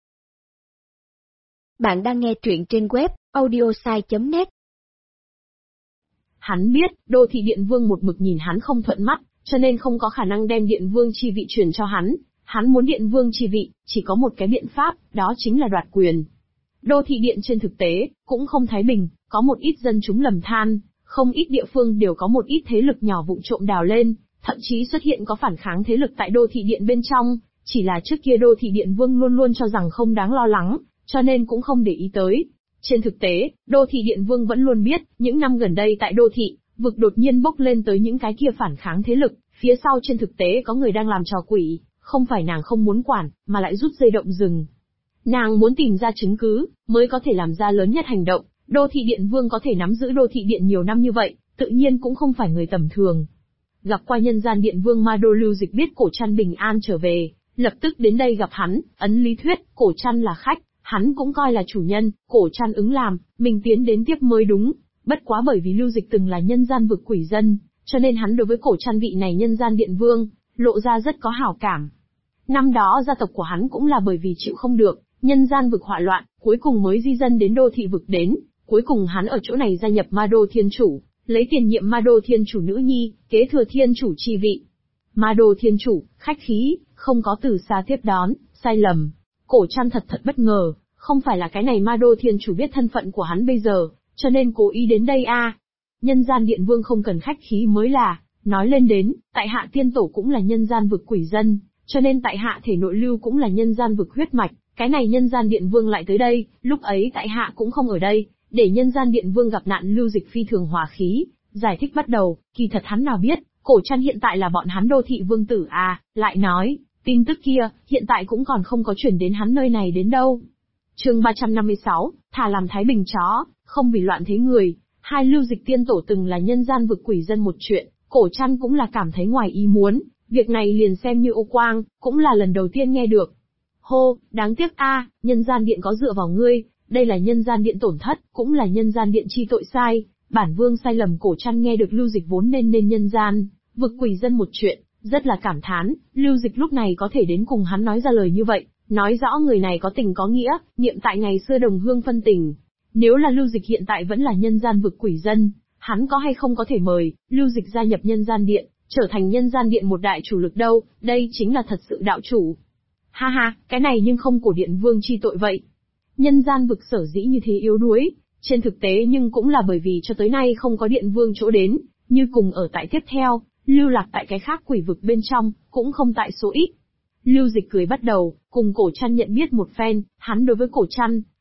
Speaker 2: Bạn đang nghe truyện trên web audiosai.net.
Speaker 1: Hắn biết, đô thị điện vương một mực nhìn hắn không thuận mắt, cho nên không có khả năng đem điện vương chi vị truyền cho hắn. Hắn muốn điện vương chi vị, chỉ có một cái biện pháp, đó chính là đoạt quyền. Đô thị điện trên thực tế, cũng không thái bình, có một ít dân chúng lầm than, không ít địa phương đều có một ít thế lực nhỏ vụng trộm đào lên, thậm chí xuất hiện có phản kháng thế lực tại đô thị điện bên trong, chỉ là trước kia đô thị điện vương luôn luôn cho rằng không đáng lo lắng, cho nên cũng không để ý tới. Trên thực tế, đô thị điện vương vẫn luôn biết, những năm gần đây tại đô thị, vực đột nhiên bốc lên tới những cái kia phản kháng thế lực, phía sau trên thực tế có người đang làm trò quỷ, không phải nàng không muốn quản, mà lại rút dây động rừng. Nàng muốn tìm ra chứng cứ, mới có thể làm ra lớn nhất hành động. Đô thị điện vương có thể nắm giữ đô thị điện nhiều năm như vậy, tự nhiên cũng không phải người tầm thường. Gặp qua nhân gian điện vương Ma Đô, Lưu Dịch biết Cổ Trăn bình an trở về, lập tức đến đây gặp hắn, ấn lý thuyết, Cổ Trăn là khách, hắn cũng coi là chủ nhân, Cổ Trăn ứng làm, mình tiến đến tiếp mới đúng. Bất quá bởi vì Lưu Dịch từng là nhân gian vực quỷ dân, cho nên hắn đối với Cổ Trăn vị này nhân gian điện vương, lộ ra rất có hảo cảm. Năm đó gia tộc của hắn cũng là bởi vì chịu không được, nhân gian vực họa loạn, cuối cùng mới di dân đến đô thị vực đến, cuối cùng hắn ở chỗ này gia nhập Ma Đô Thiên Chủ, lấy tiền nhiệm Ma Đô Thiên Chủ nữ nhi, kế thừa Thiên Chủ chi vị. Ma Đô Thiên Chủ, khách khí, không có từ xa tiếp đón, sai lầm. Cổ Trăn thật bất ngờ, không phải là cái này Ma Đô Thiên Chủ biết thân phận của hắn bây giờ, cho nên cố ý đến đây a. Nhân gian điện vương không cần khách khí mới là, nói lên đến, tại hạ tiên tổ cũng là nhân gian vực quỷ dân, cho nên tại hạ thể nội lưu cũng là nhân gian vực huyết mạch, cái này nhân gian điện vương lại tới đây, lúc ấy tại hạ cũng không ở đây, để nhân gian điện vương gặp nạn. Lưu Dịch phi thường hòa khí, giải thích bắt đầu, kỳ thật hắn nào biết, Cổ Trăn hiện tại là bọn hắn đô thị vương tử à, lại nói, tin tức kia, hiện tại cũng còn không có chuyển đến hắn nơi này đến đâu. Chương 356, thà làm thái bình chó, không vì loạn thế người. Hai Lưu Dịch tiên tổ từng là nhân gian vực quỷ dân một chuyện, Cổ Trăn cũng là cảm thấy ngoài ý muốn, việc này liền xem như ô quang, cũng là lần đầu tiên nghe được. Hô, đáng tiếc a, nhân gian điện có dựa vào ngươi, đây là nhân gian điện tổn thất, cũng là nhân gian điện chi tội sai, bản vương sai lầm. Cổ Trăn nghe được Lưu Dịch vốn nên nhân gian vực quỷ dân một chuyện, rất là cảm thán. Lưu Dịch lúc này có thể đến cùng hắn nói ra lời như vậy, nói rõ người này có tình có nghĩa, niệm tại ngày xưa đồng hương phân tình. Nếu là Lưu Dịch hiện tại vẫn là nhân gian vực quỷ dân, hắn có hay không có thể mời Lưu Dịch gia nhập nhân gian điện, trở thành nhân gian điện một đại chủ lực đâu, đây chính là thật sự đạo chủ. Ha ha, cái này nhưng không Cổ điện vương chi tội vậy. Nhân gian vực sở dĩ như thế yếu đuối, trên thực tế nhưng cũng là bởi vì cho tới nay không có điện vương chỗ đến, như cùng ở tại tiếp theo, lưu lạc tại cái khác quỷ vực bên trong, cũng không tại số ít. Lưu Dịch cười bắt đầu, cùng Cổ Trăn nhận biết một phen, hắn đối với Cổ Trăn,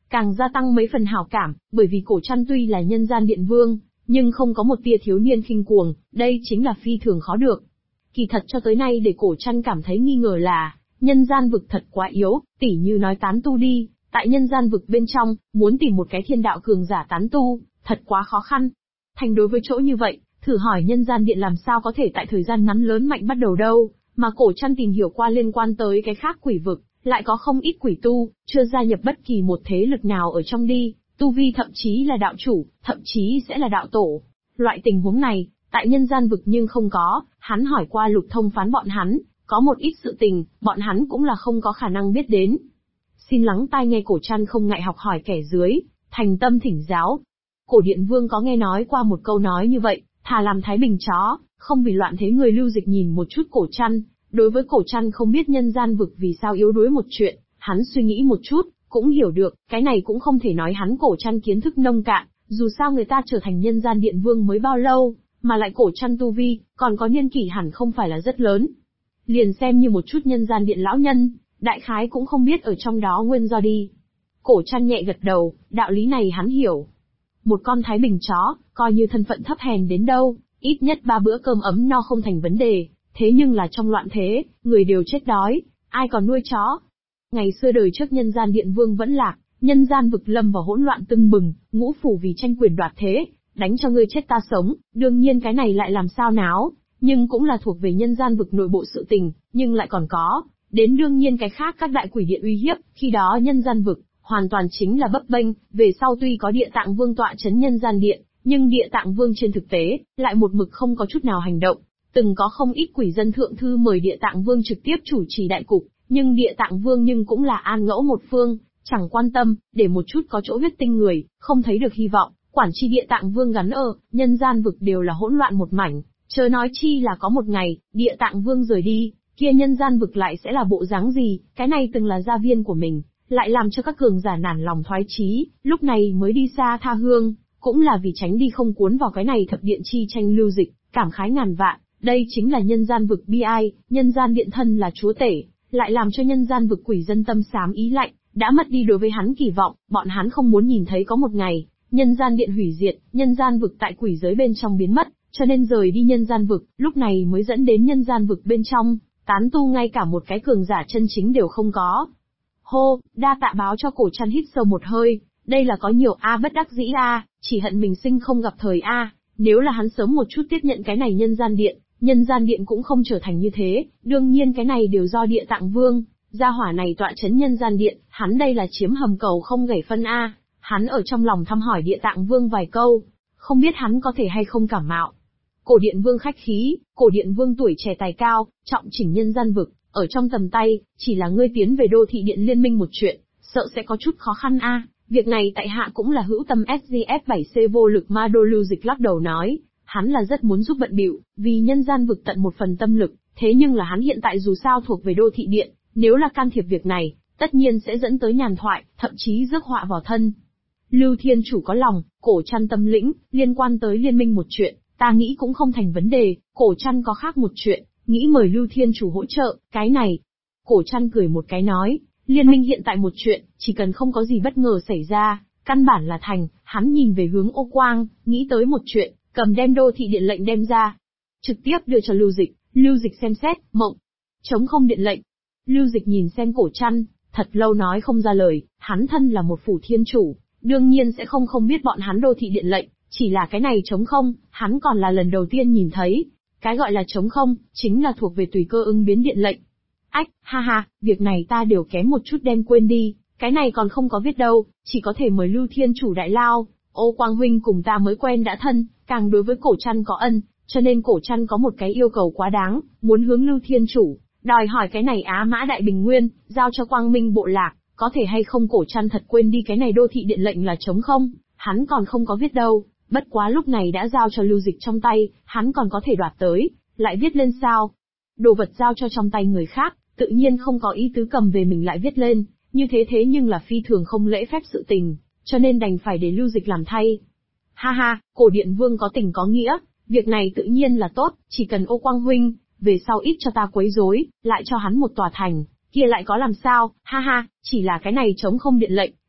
Speaker 1: càng gia tăng mấy phần hảo cảm, bởi vì Cổ Trăn tuy là nhân gian điện vương, nhưng không có một tia thiếu niên khinh cuồng, đây chính là phi thường khó được. Kỳ thật cho tới nay để Cổ Trăn cảm thấy nghi ngờ là, nhân gian vực thật quá yếu, tỉ như nói tán tu đi, tại nhân gian vực bên trong, muốn tìm một cái thiên đạo cường giả tán tu, thật quá khó khăn. Thành đối với chỗ như vậy, thử hỏi nhân gian điện làm sao có thể tại thời gian ngắn lớn mạnh bắt đầu đâu, mà Cổ Trăn tìm hiểu qua liên quan tới cái khác quỷ vực, lại có không ít quỷ tu, chưa gia nhập bất kỳ một thế lực nào ở trong đi, tu vi thậm chí là đạo chủ, thậm chí sẽ là đạo tổ. Loại tình huống này, tại nhân gian vực nhưng không có, hắn hỏi qua Lục Thông Phán bọn hắn, có một ít sự tình, bọn hắn cũng là không có khả năng biết đến. Xin lắng tai nghe Cổ Trăn không ngại học hỏi kẻ dưới, thành tâm thỉnh giáo. Cổ Điện Vương có nghe nói qua một câu nói như vậy, thà làm thái bình chó, không vì loạn thế người. Lưu Dịch nhìn một chút Cổ Trăn, đối với Cổ Trăn không biết nhân gian vực vì sao yếu đuối một chuyện, hắn suy nghĩ một chút, cũng hiểu được, cái này cũng không thể nói hắn Cổ Trăn kiến thức nông cạn, dù sao người ta trở thành nhân gian điện vương mới bao lâu, mà lại Cổ Trăn tu vi, còn có niên kỷ hẳn không phải là rất lớn. Liền xem như một chút nhân gian điện lão nhân, đại khái cũng không biết ở trong đó nguyên do đi. Cổ Trăn nhẹ gật đầu, đạo lý này hắn hiểu. Một con thái bình chó, coi như thân phận thấp hèn đến đâu, ít nhất 3 bữa cơm ấm no không thành vấn đề, thế nhưng là trong loạn thế, người đều chết đói, ai còn nuôi chó. Ngày xưa đời trước nhân gian điện vương vẫn lạc, nhân gian vực lâm vào hỗn loạn tưng bừng, ngũ phủ vì tranh quyền đoạt thế, đánh cho ngươi chết ta sống, đương nhiên cái này lại làm sao náo, nhưng cũng là thuộc về nhân gian vực nội bộ sự tình, nhưng lại còn có, đến đương nhiên cái khác các đại quỷ điện uy hiếp, khi đó nhân gian vực, hoàn toàn chính là bấp bênh, về sau tuy có địa tạng vương tọa chấn nhân gian điện, nhưng địa tạng vương trên thực tế, lại một mực không có chút nào hành động. Từng có không ít quỷ dân thượng thư mời địa tạng vương trực tiếp chủ trì đại cục, nhưng địa tạng vương nhưng cũng là an ngẫu một phương, chẳng quan tâm, để một chút có chỗ huyết tinh người, không thấy được hy vọng, quản chi địa tạng vương gắn ở, nhân gian vực đều là hỗn loạn một mảnh, chớ nói chi là có một ngày, địa tạng vương rời đi, kia nhân gian vực lại sẽ là bộ dáng gì, cái này từng là gia viên của mình, lại làm cho các cường giả nản lòng thoái chí, lúc này mới đi xa tha hương, cũng là vì tránh đi không cuốn vào cái này thập điện chi tranh. Lưu Dịch, cảm khái ngàn vạn, đây chính là nhân gian vực bi ai, nhân gian điện thân là chúa tể, lại làm cho nhân gian vực quỷ dân tâm xám ý lạnh, đã mất đi đối với hắn kỳ vọng, bọn hắn không muốn nhìn thấy có một ngày, nhân gian điện hủy diệt, nhân gian vực tại quỷ giới bên trong biến mất, cho nên rời đi nhân gian vực, lúc này mới dẫn đến nhân gian vực bên trong, tán tu ngay cả một cái cường giả chân chính đều không có. Hô, đa tạ báo cho Cổ Trăn hít sâu một hơi, đây là có nhiều bất đắc dĩ chỉ hận mình sinh không gặp thời nếu là hắn sớm một chút tiếp nhận cái này nhân gian điện cũng không trở thành như thế, đương nhiên cái này đều do địa tạng vương, gia hỏa này tọa chấn nhân gian điện, hắn đây là chiếm hầm cầu không gảy phân hắn ở trong lòng thăm hỏi địa tạng vương vài câu, không biết hắn có thể hay không cảm mạo. Cổ Điện Vương khách khí, Cổ Điện Vương tuổi trẻ tài cao, trọng chỉnh nhân gian vực, ở trong tầm tay, chỉ là ngươi tiến về đô thị điện liên minh một chuyện, sợ sẽ có chút khó khăn việc này tại hạ cũng là hữu tâm. SGF7C vô lực ma đô. Lưu Dịch lắc đầu nói, hắn là rất muốn giúp bận bịu, vì nhân gian vực tận một phần tâm lực, thế nhưng là hắn hiện tại dù sao thuộc về đô thị điện, nếu là can thiệp việc này, tất nhiên sẽ dẫn tới nhàn thoại, thậm chí rước họa vào thân. Lưu Thiên Chủ có lòng, Cổ Trăn tâm lĩnh, liên quan tới liên minh một chuyện, ta nghĩ cũng không thành vấn đề, Cổ Trăn có khác một chuyện, nghĩ mời Lưu Thiên Chủ hỗ trợ, cái này. Cổ Trăn cười một cái nói, liên minh hiện tại một chuyện, chỉ cần không có gì bất ngờ xảy ra, căn bản là thành. Hắn nhìn về hướng Ô Quang, nghĩ tới một chuyện, cầm đem đô thị điện lệnh đem ra, trực tiếp đưa cho Lưu Dịch. Lưu Dịch xem xét, mộng, chống không điện lệnh. Lưu Dịch nhìn xem Cổ Trăn, thật lâu nói không ra lời, hắn thân là một phủ thiên chủ, đương nhiên sẽ không biết bọn hắn đô thị điện lệnh, chỉ là cái này trống không, hắn còn là lần đầu tiên nhìn thấy. Cái gọi là trống không, chính là thuộc về tùy cơ ứng biến điện lệnh. Ách, ha ha, việc này ta đều kém một chút đem quên đi, cái này còn không có viết đâu, chỉ có thể mời Lưu Thiên Chủ đại lao, Ô Quang huynh cùng ta mới quen đã thân, càng đối với Cổ Trăn có ân, cho nên Cổ Trăn có một cái yêu cầu quá đáng, muốn hướng Lưu Thiên Chủ, đòi hỏi cái này Á Mã Đại Bình Nguyên, giao cho Quang Minh bộ lạc, có thể hay không. Cổ Trăn thật quên đi cái này đô thị điện lệnh là trống không, hắn còn không có viết đâu, bất quá lúc này đã giao cho Lưu Dịch trong tay, hắn còn có thể đoạt tới, lại viết lên sao? Đồ vật giao cho trong tay người khác, tự nhiên không có ý tứ cầm về mình lại viết lên, như thế nhưng là phi thường không lễ phép sự tình, cho nên đành phải để Lưu Dịch làm thay. Ha ha, Cổ Điện Vương có tình có nghĩa, việc này tự nhiên là tốt, chỉ cần Ô Quang huynh, về sau ít cho ta quấy rối, lại cho hắn một tòa thành, kia lại có làm sao, ha ha, chỉ là cái này chống không điện lệnh,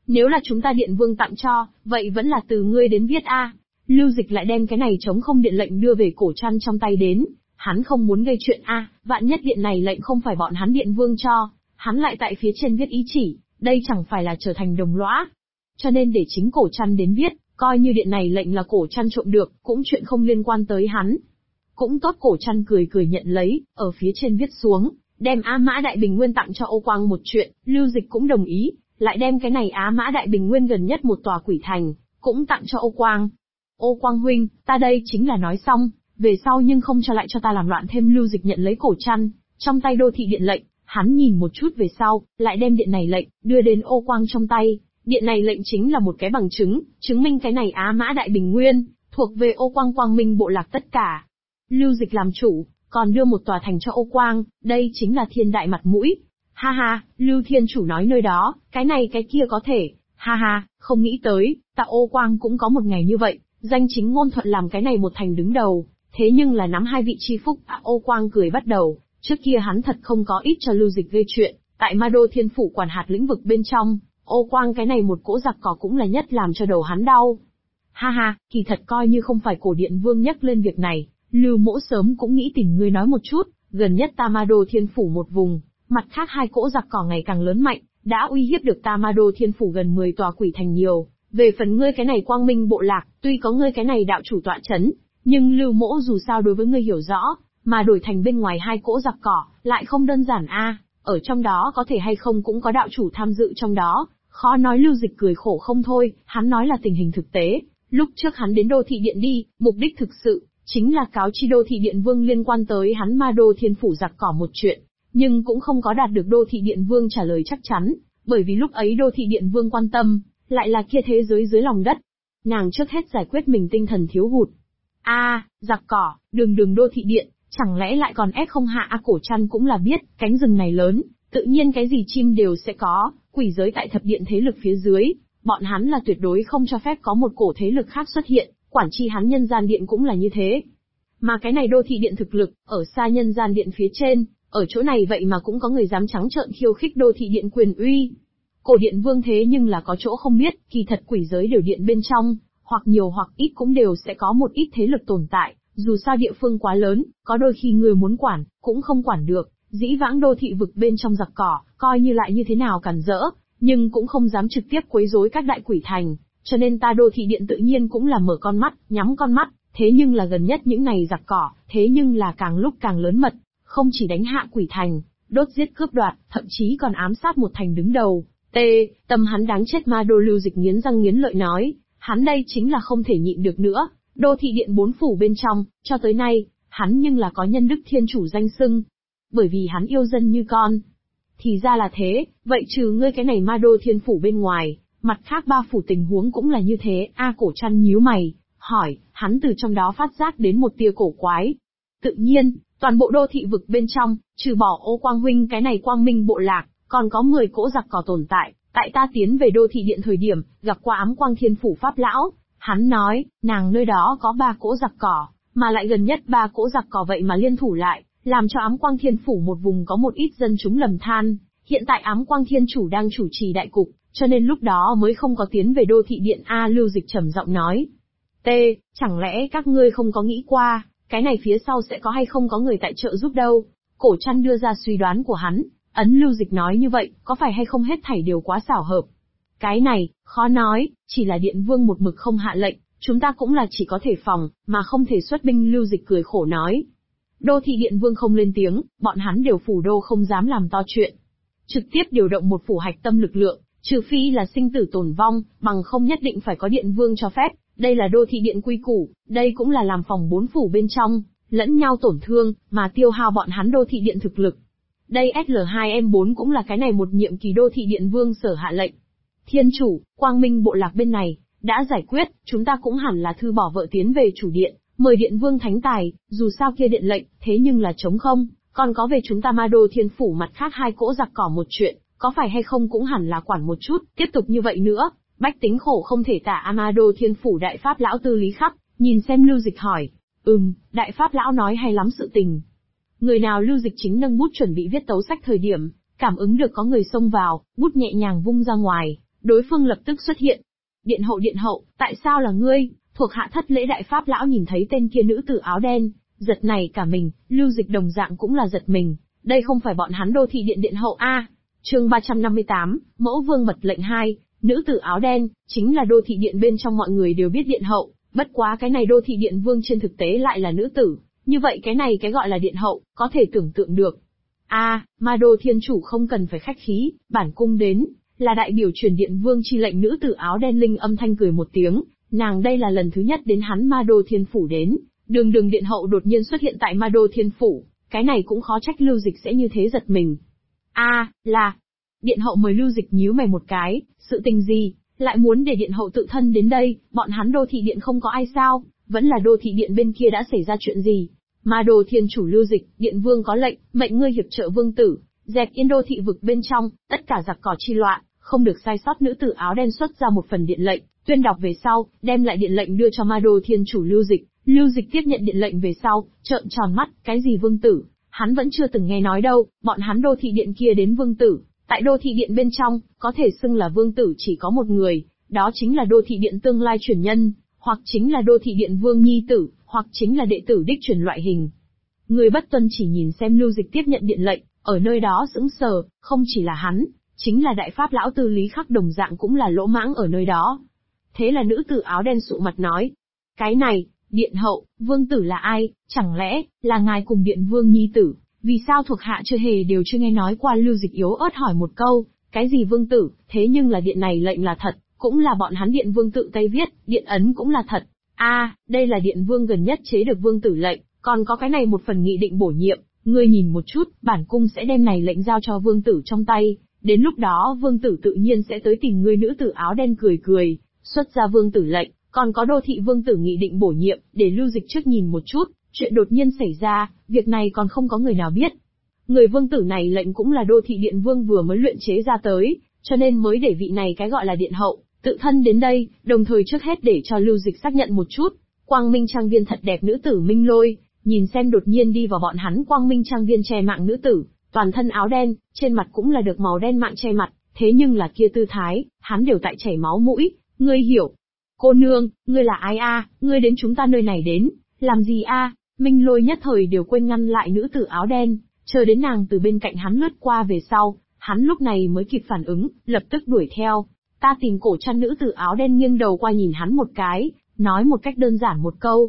Speaker 1: Nếu là chúng ta điện vương tặng cho, vậy vẫn là từ ngươi đến viết a. Lưu Dịch lại đem cái này trống không điện lệnh đưa về Cổ Trăn trong tay đến. Hắn không muốn gây chuyện a, vạn nhất điện này lệnh không phải bọn hắn điện vương cho, hắn lại tại phía trên viết ý chỉ, đây chẳng phải là trở thành đồng lõa. Cho nên để chính Cổ Trăn đến viết, coi như điện này lệnh là Cổ Trăn trộm được, cũng chuyện không liên quan tới hắn. Cũng tốt, Cổ Trăn cười cười nhận lấy, ở phía trên viết xuống, đem Á Mã Đại Bình Nguyên tặng cho Ô Quang một chuyện, Lưu Dịch cũng đồng ý, lại đem cái này Á Mã Đại Bình Nguyên gần nhất một tòa quỷ thành, cũng tặng cho Ô Quang. Ô Quang huynh, ta đây chính là nói xong, về sau nhưng không cho lại cho ta làm loạn thêm. Lưu Dịch nhận lấy Cổ Trăn, trong tay đô thị điện lệnh, hắn nhìn một chút về sau, lại đem điện này lệnh, đưa đến Ô Quang trong tay. Điện này lệnh chính là một cái bằng chứng, chứng minh cái này Á Mã Đại Bình Nguyên, thuộc về Ô Quang Quang Minh bộ lạc tất cả. Lưu Dịch làm chủ, còn đưa một tòa thành cho Ô Quang, đây chính là thiên đại mặt mũi. Ha ha, Lưu Thiên Chủ nói nơi đó, cái này cái kia có thể, ha ha, không nghĩ tới, ta Ô Quang cũng có một ngày như vậy, danh chính ngôn thuận làm cái này một thành đứng đầu, thế nhưng là nắm hai vị chi phúc. Ô Quang cười bắt đầu, trước kia hắn thật không có ít cho Lưu Dịch gây chuyện, tại Ma Đô Thiên Phủ quản hạt lĩnh vực bên trong, Ô Quang cái này một cỗ giặc cỏ cũng là nhất làm cho đầu hắn đau. Ha ha, kỳ thật coi như không phải Cổ Điện Vương nhắc lên việc này, Lưu Mỗ sớm cũng nghĩ tìm ngươi nói một chút, gần nhất ta Ma Đô Thiên Phủ một vùng, mặt khác hai cỗ giặc cỏ ngày càng lớn mạnh, đã uy hiếp được ta Ma Đô Thiên Phủ gần 10 tòa quỷ thành nhiều. Về phần ngươi cái này Quang Minh bộ lạc, tuy có ngươi cái này đạo chủ tọa chấn, nhưng Lưu Mỗ dù sao đối với ngươi hiểu rõ, mà đổi thành bên ngoài hai cỗ giặc cỏ, lại không đơn giản a. Ở trong đó có thể hay không cũng có đạo chủ tham dự trong đó, khó nói. Lưu Dịch cười khổ không thôi, hắn nói là tình hình thực tế, lúc trước hắn đến Đô Thị Điện đi, mục đích thực sự chính là cáo chi Đô Thị Điện Vương liên quan tới hắn Ma Đô Thiên Phủ giặc cỏ một chuyện, nhưng cũng không có đạt được Đô Thị Điện Vương trả lời chắc chắn, bởi vì lúc ấy Đô Thị Điện Vương quan tâm, lại là kia thế giới dưới lòng đất. Nàng trước hết giải quyết mình tinh thần thiếu hụt. Giặc cỏ, đường Đô Thị Điện, chẳng lẽ lại còn ép không hạ? Cổ Trăn cũng là biết, cánh rừng này lớn, tự nhiên cái gì chim đều sẽ có, quỷ giới tại thập điện thế lực phía dưới, bọn hắn là tuyệt đối không cho phép có một cổ thế lực khác xuất hiện, quản chi hắn Nhân Gian Điện cũng là như thế. Mà cái này Đô Thị Điện thực lực, ở xa Nhân Gian Điện phía trên, ở chỗ này vậy mà cũng có người dám trắng trợn khiêu khích Đô Thị Điện quyền uy. Cổ Điện Vương thế nhưng là có chỗ không biết, kỳ thật quỷ giới đều điện bên trong, hoặc nhiều hoặc ít cũng đều sẽ có một ít thế lực tồn tại, dù sao địa phương quá lớn, có đôi khi người muốn quản, cũng không quản được. Dĩ vãng đô thị vực bên trong giặc cỏ, coi như lại như thế nào cản rỡ, nhưng cũng không dám trực tiếp quấy rối các đại quỷ thành, cho nên ta Đô Thị Điện tự nhiên cũng là mở con mắt, nhắm con mắt, thế nhưng là gần nhất những này giặc cỏ, thế nhưng là càng lúc càng lớn mật, không chỉ đánh hạ quỷ thành, đốt giết cướp đoạt, thậm chí còn ám sát một thành đứng đầu. Tâm hắn đáng chết. Ma Đô Lưu Dịch nghiến răng nghiến lợi nói, hắn đây chính là không thể nhịn được nữa, Đô Thị Điện 4 phủ bên trong, cho tới nay, hắn nhưng là có nhân đức thiên chủ danh xưng, bởi vì hắn yêu dân như con. Thì ra là thế, vậy trừ ngươi cái này Ma Đô Thiên Phủ bên ngoài, mặt khác 3 phủ tình huống cũng là như thế. Cổ Trăn nhíu mày, hỏi, hắn từ trong đó phát giác đến một tia cổ quái. Tự nhiên, toàn bộ đô thị vực bên trong, trừ bỏ Ô Quang huynh cái này Quang Minh bộ lạc, còn có 10 cỗ giặc cỏ tồn tại. Tại ta tiến về Đô Thị Điện thời điểm, gặp qua Ám Quang Thiên Phủ Pháp Lão, hắn nói, nàng nơi đó có 3 cỗ giặc cỏ, mà lại gần nhất 3 cỗ giặc cỏ vậy mà liên thủ lại, làm cho Ám Quang Thiên Phủ một vùng có một ít dân chúng lầm than. Hiện tại Ám Quang Thiên Chủ đang chủ trì đại cục, cho nên lúc đó mới không có tiến về Đô Thị Điện. Lưu Dịch trầm giọng nói. Chẳng lẽ các ngươi không có nghĩ qua, cái này phía sau sẽ có hay không có người tại trợ giúp đâu? Cổ Trăn đưa ra suy đoán của hắn, Lưu Dịch nói như vậy, có phải hay không hết thảy đều quá xảo hợp? Cái này, khó nói, chỉ là Điện Vương một mực không hạ lệnh, chúng ta cũng là chỉ có thể phòng, mà không thể xuất binh. Lưu Dịch cười khổ nói. Đô Thị Điện Vương không lên tiếng, bọn hắn đều phủ đô không dám làm to chuyện. Trực tiếp điều động một phủ hạch tâm lực lượng, trừ phi là sinh tử tồn vong, bằng không nhất định phải có Điện Vương cho phép. Đây là Đô Thị Điện quy củ, đây cũng là làm phòng 4 phủ bên trong, lẫn nhau tổn thương, mà tiêu hao bọn hắn Đô Thị Điện thực lực. Đây SL2M4 cũng là cái này một nhiệm kỳ Đô Thị Điện Vương sở hạ lệnh. Thiên chủ, Quang Minh bộ lạc bên này, đã giải quyết, chúng ta cũng hẳn là thư bỏ vợ tiến về chủ điện, mời Điện Vương thánh tài, dù sao kia điện lệnh, thế nhưng là trống không, còn có về chúng ta Ma Đô Thiên Phủ mặt khác 2 cỗ giặc cỏ một chuyện, có phải hay không cũng hẳn là quản một chút. Tiếp tục như vậy nữa, bách tính khổ không thể tả. Ma Đô Thiên Phủ đại pháp lão Tư Lý Khắc, nhìn xem Lưu Dịch hỏi. Đại pháp lão nói hay lắm sự tình. Người nào? Lưu Dịch chính nâng bút chuẩn bị viết tấu sách thời điểm, cảm ứng được có người xông vào, bút nhẹ nhàng vung ra ngoài, Đối phương lập tức xuất hiện. Điện hậu, tại sao là ngươi? Thuộc hạ thất lễ đại pháp lão nhìn thấy tên kia nữ tử áo đen, giật nảy cả mình, Lưu Dịch đồng dạng cũng là giật mình, đây không phải bọn hắn đô thị điện hậu a? Chương 358, Mẫu Vương mật lệnh 2, nữ tử áo đen, chính là đô thị điện bên trong mọi người đều biết điện hậu, bất quá cái này đô thị điện vương trên thực tế lại là nữ tử, như vậy cái gọi là điện hậu, có thể tưởng tượng được. Ma đô thiên chủ không cần phải khách khí, bản cung đến, là đại biểu truyền điện vương chi lệnh nữ tử áo đen linh âm thanh cười một tiếng, nàng đây là lần thứ nhất đến hắn ma đô thiên phủ đến, đường điện hậu đột nhiên xuất hiện tại ma đô thiên phủ, cái này cũng khó trách Lưu Dịch sẽ như thế giật mình. Là, điện hậu mời Lưu Dịch nhíu mày một cái, sự tình gì, lại muốn để điện hậu tự thân đến đây, bọn hắn đô thị điện không có ai sao, vẫn là đô thị điện bên kia đã xảy ra chuyện gì? Ma đô thiên chủ Lưu Dịch, điện vương có lệnh, mệnh ngươi hiệp trợ vương tử, dẹp yên đô thị vực bên trong, tất cả giặc cỏ chi loạn, không được sai sót. Nữ tử áo đen xuất ra một phần điện lệnh, tuyên đọc về sau, đem lại điện lệnh đưa cho ma đô thiên chủ Lưu Dịch. Lưu Dịch tiếp nhận điện lệnh về sau, trợn tròn mắt, cái gì vương tử, hắn vẫn chưa từng nghe nói đâu, bọn hắn đô thị điện kia đến vương tử, tại đô thị điện bên trong, có thể xưng là vương tử chỉ có một người, đó chính là đô thị điện tương lai truyền nhân, hoặc chính là đô thị điện vương nhi tử, hoặc chính là đệ tử đích truyền loại hình. Người bất tuân chỉ nhìn xem Lưu Dịch tiếp nhận điện lệnh, ở nơi đó sững sờ, không chỉ là hắn, chính là đại pháp lão tư Lý Khắc đồng dạng cũng là lỗ mãng ở nơi đó. Thế là nữ tử áo đen sụ mặt nói, cái này, điện hậu, vương tử là ai, chẳng lẽ, là ngài cùng điện vương nhi tử, vì sao thuộc hạ đều chưa nghe nói qua? Lưu Dịch yếu ớt hỏi một câu, cái gì vương tử, thế nhưng là điện này lệnh là thật, cũng là bọn hắn điện vương tự tay viết, điện ấn cũng là thật. Đây là điện vương gần nhất chế được vương tử lệnh, còn có cái này một phần nghị định bổ nhiệm, ngươi nhìn một chút, bản cung sẽ đem này lệnh giao cho vương tử trong tay, đến lúc đó vương tử tự nhiên sẽ tới tìm ngươi. Nữ tử áo đen cười, xuất ra vương tử lệnh, còn có đô thị vương tử nghị định bổ nhiệm, để Lưu Dịch trước nhìn một chút, chuyện đột nhiên xảy ra, việc này còn không có người nào biết. Người vương tử này lệnh cũng là đô thị điện vương vừa mới luyện chế ra tới, cho nên mới để vị này cái gọi là điện hậu, tự thân đến đây, đồng thời trước hết để cho Lưu Dịch xác nhận một chút. Quang Minh trang viên thật đẹp. Nữ tử Minh Lôi, nhìn xem đột nhiên đi vào bọn hắn Quang Minh trang viên che mạng nữ tử, toàn thân áo đen, trên mặt cũng là được màu đen mạng che mặt, thế nhưng là kia tư thái, hắn đều tại chảy máu mũi, ngươi hiểu. Cô nương, ngươi là ai ngươi đến chúng ta nơi này đến, làm gì Minh Lôi nhất thời đều quên ngăn lại nữ tử áo đen, chờ đến nàng từ bên cạnh hắn lướt qua về sau, hắn lúc này mới kịp phản ứng, lập tức đuổi theo. Ta tìm cổ trăn. Nữ tử áo đen nghiêng đầu qua nhìn hắn một cái, nói một cách đơn giản một câu.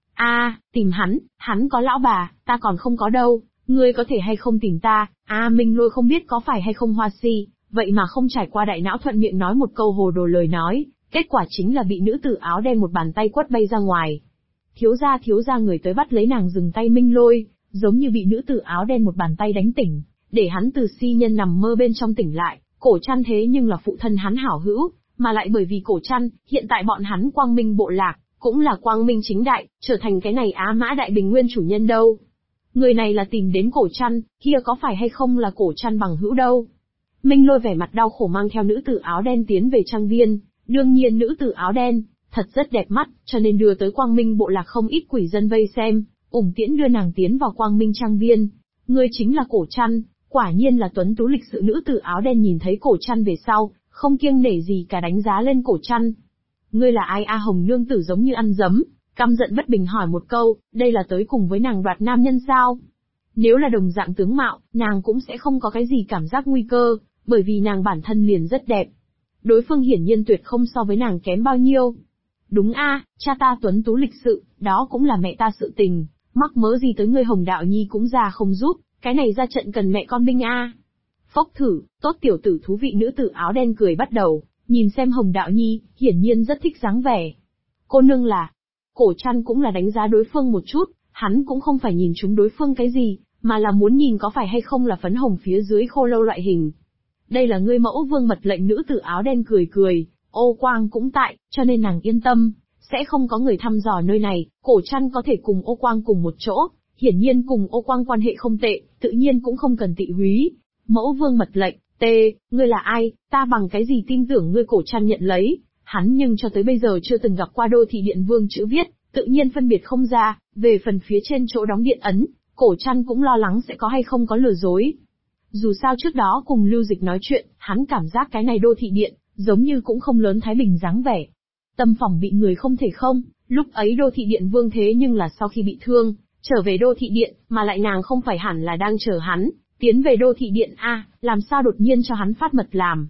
Speaker 1: Tìm hắn có lão bà, ta còn không có đâu, ngươi có thể hay không tìm ta? Minh Lôi không biết có phải hay không hoa si, vậy mà không trải qua đại não thuận miệng nói một câu hồ đồ lời nói, kết quả chính là bị nữ tử áo đen một bàn tay quất bay ra ngoài. Thiếu gia người tới bắt lấy nàng dừng tay. Minh Lôi, giống như bị nữ tử áo đen một bàn tay đánh tỉnh, để hắn từ si nhân nằm mơ bên trong tỉnh lại. Cổ trăn thế nhưng là phụ thân hắn hảo hữu, mà lại bởi vì cổ trăn, hiện tại bọn hắn Quang Minh bộ lạc, cũng là Quang Minh chính đại, trở thành cái này Á Mã Đại Bình Nguyên chủ nhân đâu. Người này là tìm đến cổ trăn, kia có phải hay không là cổ trăn bằng hữu đâu. Minh Lôi vẻ mặt đau khổ mang theo nữ tử áo đen tiến về trang viên, đương nhiên nữ tử áo đen, thật rất đẹp mắt, cho nên đưa tới Quang Minh bộ lạc không ít quỷ dân vây xem, tiễn đưa nàng tiến vào Quang Minh trang viên. Ngươi chính là cổ trăn. Quả nhiên là tuấn tú lịch sự. Nữ tử áo đen nhìn thấy cổ trăn về sau, không kiêng nể gì cả đánh giá lên cổ trăn. Ngươi là ai? Hồng nương tử giống như ăn dấm, căm giận bất bình hỏi một câu, đây là tới cùng với nàng đoạt nam nhân sao? Nếu là đồng dạng tướng mạo, nàng cũng sẽ không có cái gì cảm giác nguy cơ, bởi vì nàng bản thân liền rất đẹp. Đối phương hiển nhiên tuyệt không so với nàng kém bao nhiêu. Đúng cha ta tuấn tú lịch sự, đó cũng là mẹ ta sự tình, mắc mớ gì tới ngươi? Hồng Đạo Nhi cũng ra không giúp. Cái này ra trận cần mẹ con binh Phốc thử, tốt tiểu tử thú vị. Nữ tử áo đen cười bắt đầu, nhìn xem Hồng Đạo Nhi, hiển nhiên rất thích dáng vẻ. Cô nương là, cổ trăn cũng là đánh giá đối phương một chút, hắn cũng không phải nhìn chúng đối phương cái gì, mà là muốn nhìn có phải hay không là phấn hồng phía dưới khô lâu loại hình. Đây là ngươi mẫu vương mật lệnh. Nữ tử áo đen cười, Ô Quang cũng tại, cho nên nàng yên tâm, sẽ không có người thăm dò nơi này. Cổ trăn có thể cùng Ô Quang cùng một chỗ, hiển nhiên cùng Ô Quang quan hệ không tệ, tự nhiên cũng không cần tị húy. Mẫu vương mật lệnh, ngươi là ai, ta bằng cái gì tin tưởng ngươi? Cổ trăn nhận lấy, hắn nhưng cho tới bây giờ chưa từng gặp qua đô thị điện vương chữ viết, tự nhiên phân biệt không ra. Về phần phía trên chỗ đóng điện ấn, cổ trăn cũng lo lắng sẽ có hay không có lừa dối. Dù sao trước đó cùng Lưu Dịch nói chuyện, hắn cảm giác cái này đô thị điện, giống như cũng không lớn thái bình dáng vẻ. Tâm phòng bị người không thể không, lúc ấy đô thị điện vương thế nhưng là sau khi bị thương, trở về đô thị điện, mà lại nàng không phải hẳn là đang chờ hắn, tiến về đô thị điện làm sao đột nhiên cho hắn phát mật làm.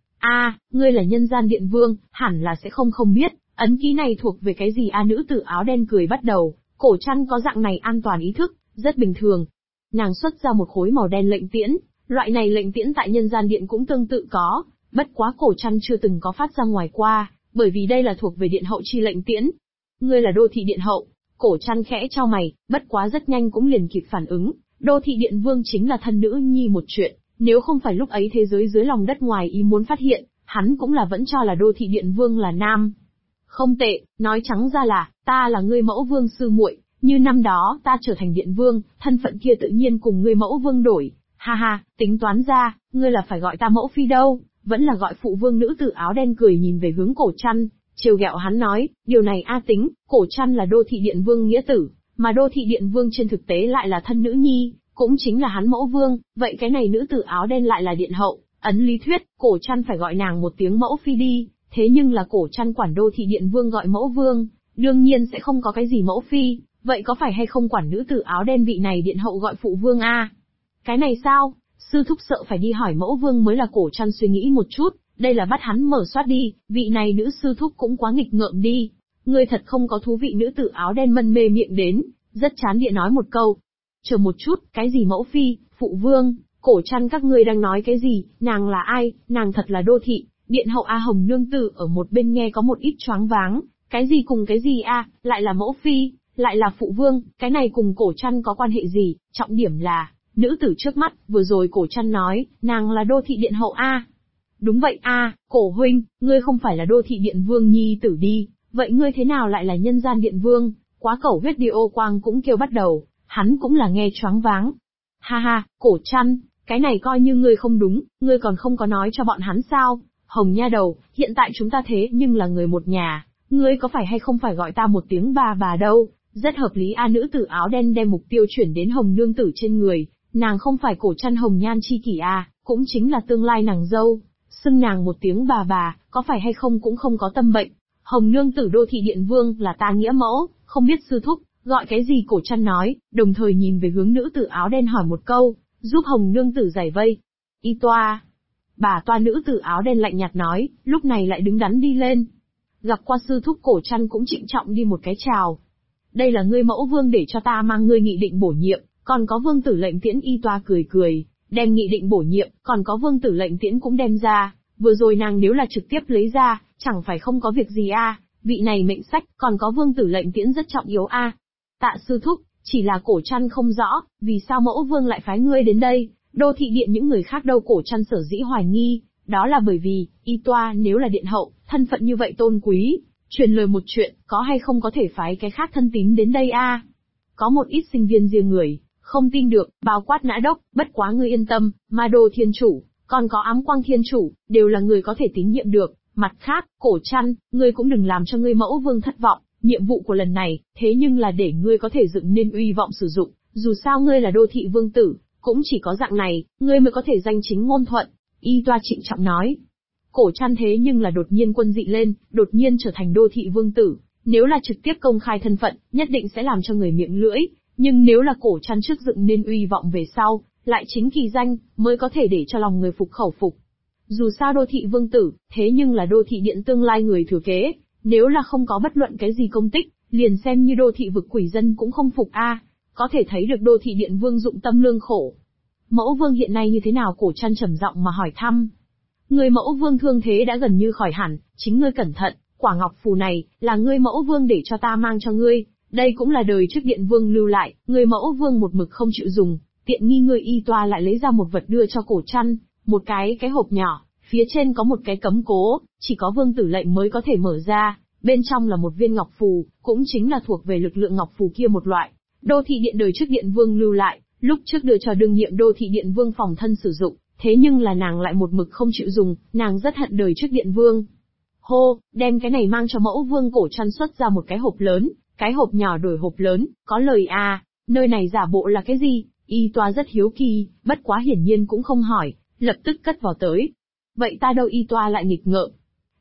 Speaker 1: Ngươi là nhân gian điện vương, hẳn là sẽ không biết, ấn ký này thuộc về cái gì nữ tử áo đen cười bắt đầu, Cổ Trăn có dạng này an toàn ý thức, rất bình thường. Nàng xuất ra một khối màu đen lệnh tiễn, loại này lệnh tiễn tại nhân gian điện cũng tương tự có, bất quá Cổ Trăn chưa từng có phát ra ngoài qua, bởi vì đây là thuộc về điện hậu chi lệnh tiễn. Ngươi là đô thị điện hậu, Cổ Trăn khẽ chau mày, bất quá rất nhanh cũng liền kịp phản ứng, đô thị điện vương chính là thân nữ nhi một chuyện, nếu không phải lúc ấy thế giới dưới lòng đất ngoài ý muốn phát hiện, hắn cũng là vẫn cho là đô thị điện vương là nam. Không tệ, nói trắng ra là, ta là ngươi mẫu vương sư muội, như năm đó ta trở thành điện vương, thân phận kia tự nhiên cùng ngươi mẫu vương đổi. Ha ha, tính toán ra, ngươi là phải gọi ta mẫu phi đâu, vẫn là gọi phụ vương. Nữ tử áo đen cười nhìn về hướng Cổ Trăn, trêu ghẹo hắn nói, điều này tính, Cổ Trăn là đô thị điện vương nghĩa tử, mà đô thị điện vương trên thực tế lại là thân nữ nhi, cũng chính là hắn mẫu vương, vậy cái này nữ tử áo đen lại là điện hậu, ấn lý thuyết, Cổ Trăn phải gọi nàng một tiếng mẫu phi đi, thế nhưng là Cổ Trăn quản đô thị điện vương gọi mẫu vương, đương nhiên sẽ không có cái gì mẫu phi, vậy có phải hay không quản nữ tử áo đen vị này điện hậu gọi phụ vương Cái này sao? Sư thúc sợ phải đi hỏi mẫu vương mới là. Cổ Trăn suy nghĩ một chút, đây là bắt hắn mở soát đi, vị này nữ sư thúc cũng quá nghịch ngợm đi. Ngươi thật không có thú vị. Nữ tử áo đen mân mê miệng đến, rất chán địa nói một câu. Chờ một chút, cái gì mẫu phi, phụ vương, Cổ Trăn các ngươi đang nói cái gì, nàng là ai, nàng thật là đô thị, điện hậu Hồng nương tử ở một bên nghe có một ít choáng váng, cái gì cùng cái gì lại là mẫu phi, lại là phụ vương, cái này cùng Cổ Trăn có quan hệ gì, trọng điểm là, nữ tử trước mắt, vừa rồi Cổ Trăn nói, nàng là đô thị điện hậu Đúng vậy Cổ huynh, ngươi không phải là đô thị điện vương nhi tử đi, vậy ngươi thế nào lại là nhân gian điện vương, quá cẩu huyết đi. Ô Quang cũng kêu bắt đầu, hắn cũng là nghe choáng váng. Ha ha, Cổ Trăn, cái này coi như ngươi không đúng, ngươi còn không có nói cho bọn hắn sao, Hồng nha đầu, hiện tại chúng ta thế nhưng là người một nhà, ngươi có phải hay không phải gọi ta một tiếng bà đâu, rất hợp lý nữ tử áo đen đem mục tiêu chuyển đến Hồng nương tử trên người, nàng không phải Cổ Trăn hồng nhan chi kỷ cũng chính là tương lai nàng dâu, xưng nàng một tiếng bà, có phải hay không cũng không có tâm bệnh. Hồng nương tử đô thị điện vương là ta nghĩa mẫu, không biết sư thúc, gọi cái gì. Cổ Trăn nói, đồng thời nhìn về hướng nữ tử áo đen hỏi một câu, giúp Hồng nương tử giải vây. Y toa. Bà toa. Nữ tử áo đen lạnh nhạt nói, lúc này lại đứng đắn đi lên. Gặp qua sư thúc. Cổ Trăn cũng trịnh trọng đi một cái chào. Đây là ngươi mẫu vương để cho ta mang ngươi nghị định bổ nhiệm, còn có vương tử lệnh tiễn. Y toa cười, đem nghị định bổ nhiệm, còn có vương tử lệnh tiễn cũng đem ra, vừa rồi nàng nếu là trực tiếp lấy ra, chẳng phải không có việc gì vị này mệnh sách, còn có vương tử lệnh tiễn rất trọng yếu Tạ sư thúc, chỉ là Cổ Trăn không rõ, vì sao mẫu vương lại phái ngươi đến đây, đô thị điện những người khác đâu. Cổ Trăn sở dĩ hoài nghi, đó là bởi vì, Y toa nếu là điện hậu, thân phận như vậy tôn quý, truyền lời một chuyện, có hay không có thể phái cái khác thân tín đến đây Có một ít sinh viên riêng người, không tin được, bao quát Nã Đốc, bất quá ngươi yên tâm, Ma Đô Thiên Chủ, còn có Ám Quang Thiên Chủ, đều là người có thể tín nhiệm được. Mặt khác, Cổ Trăn, ngươi cũng đừng làm cho ngươi mẫu vương thất vọng, nhiệm vụ của lần này, thế nhưng là để ngươi có thể dựng nên uy vọng sử dụng, dù sao ngươi là đô thị vương tử, cũng chỉ có dạng này, ngươi mới có thể danh chính ngôn thuận. Y toa trịnh trọng nói. Cổ Trăn thế nhưng là đột nhiên quân dị lên, đột nhiên trở thành đô thị vương tử, nếu là trực tiếp công khai thân phận, nhất định sẽ làm cho người miệng lưỡi, nhưng nếu là Cổ Trăn trước dựng nên uy vọng về sau, lại chính kỳ danh, mới có thể để cho lòng người phục khẩu phục. Dù sao đô thị vương tử, thế nhưng là đô thị điện tương lai người thừa kế, nếu là không có bất luận cái gì công tích, liền xem như đô thị vực quỷ dân cũng không phục có thể thấy được đô thị điện vương dụng tâm lương khổ. Mẫu vương hiện nay như thế nào? Cổ Trăn trầm giọng mà hỏi thăm. Người mẫu vương thương thế đã gần như khỏi hẳn, chính ngươi cẩn thận, quả ngọc phù này, là ngươi mẫu vương để cho ta mang cho ngươi, đây cũng là đời trước điện vương lưu lại, người mẫu vương một mực không chịu dùng, tiện nghi ngươi. Y toa lại lấy ra một vật đưa cho Cổ Trăn, một cái hộp nhỏ, phía trên có một cái cấm cố, chỉ có vương tử lệnh mới có thể mở ra, bên trong là một viên ngọc phù, cũng chính là thuộc về lực lượng ngọc phù kia một loại. Đô thị điện đời trước điện vương lưu lại, lúc trước đưa cho đương nhiệm đô thị điện vương phòng thân sử dụng, thế nhưng là nàng lại một mực không chịu dùng, nàng rất hận đời trước điện vương. Hô, đem cái này mang cho mẫu vương. Cổ Trăn xuất ra một cái hộp lớn, cái hộp nhỏ đổi hộp lớn, có lời nơi này giả bộ là cái gì? Y toa rất hiếu kỳ, bất quá hiển nhiên cũng không hỏi, lập tức cất vào tới. Vậy ta đâu? Y toa lại nghịch ngợm.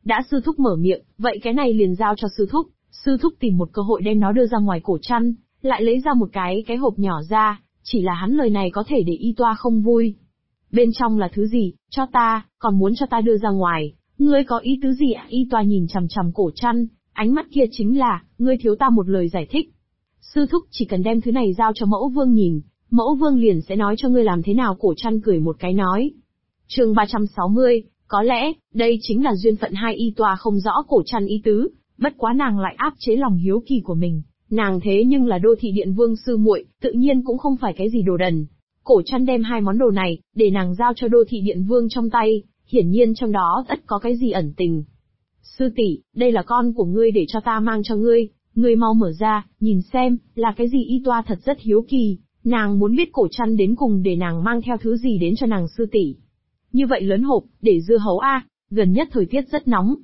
Speaker 1: Đã sư thúc mở miệng, vậy cái này liền giao cho sư thúc. Sư thúc tìm một cơ hội đem nó đưa ra ngoài cổ chăn, lại lấy ra một cái hộp nhỏ ra, chỉ là hắn lời này có thể để y toa không vui. Bên trong là thứ gì, cho ta, còn muốn cho ta đưa ra ngoài, ngươi có ý tứ gì ạ? Y toa nhìn chằm chằm cổ chăn, ánh mắt kia chính là, ngươi thiếu ta một lời giải thích. Sư thúc chỉ cần đem thứ này giao cho mẫu vương nhìn, mẫu vương liền sẽ nói cho ngươi làm thế nào. Cổ chăn cười một cái nói. Chương 360, có lẽ, đây chính là duyên phận. Hai y toa không rõ cổ chăn ý tứ, bất quá nàng lại áp chế lòng hiếu kỳ của mình. Nàng thế nhưng là Đô Thị Điện Vương sư muội, tự nhiên cũng không phải cái gì đồ đần. Cổ chăn đem hai món đồ này, để nàng giao cho Đô Thị Điện Vương trong tay, hiển nhiên trong đó tất có cái gì ẩn tình. Sư tỷ, đây là con của ngươi để cho ta mang cho ngươi, ngươi mau mở ra, nhìn xem, là cái gì? Y toa thật rất hiếu kỳ, nàng muốn biết cổ chăn đến cùng để nàng mang theo thứ gì đến cho nàng sư tỷ. Như vậy lớn hộp, để dưa hấu a, gần nhất thời tiết rất nóng.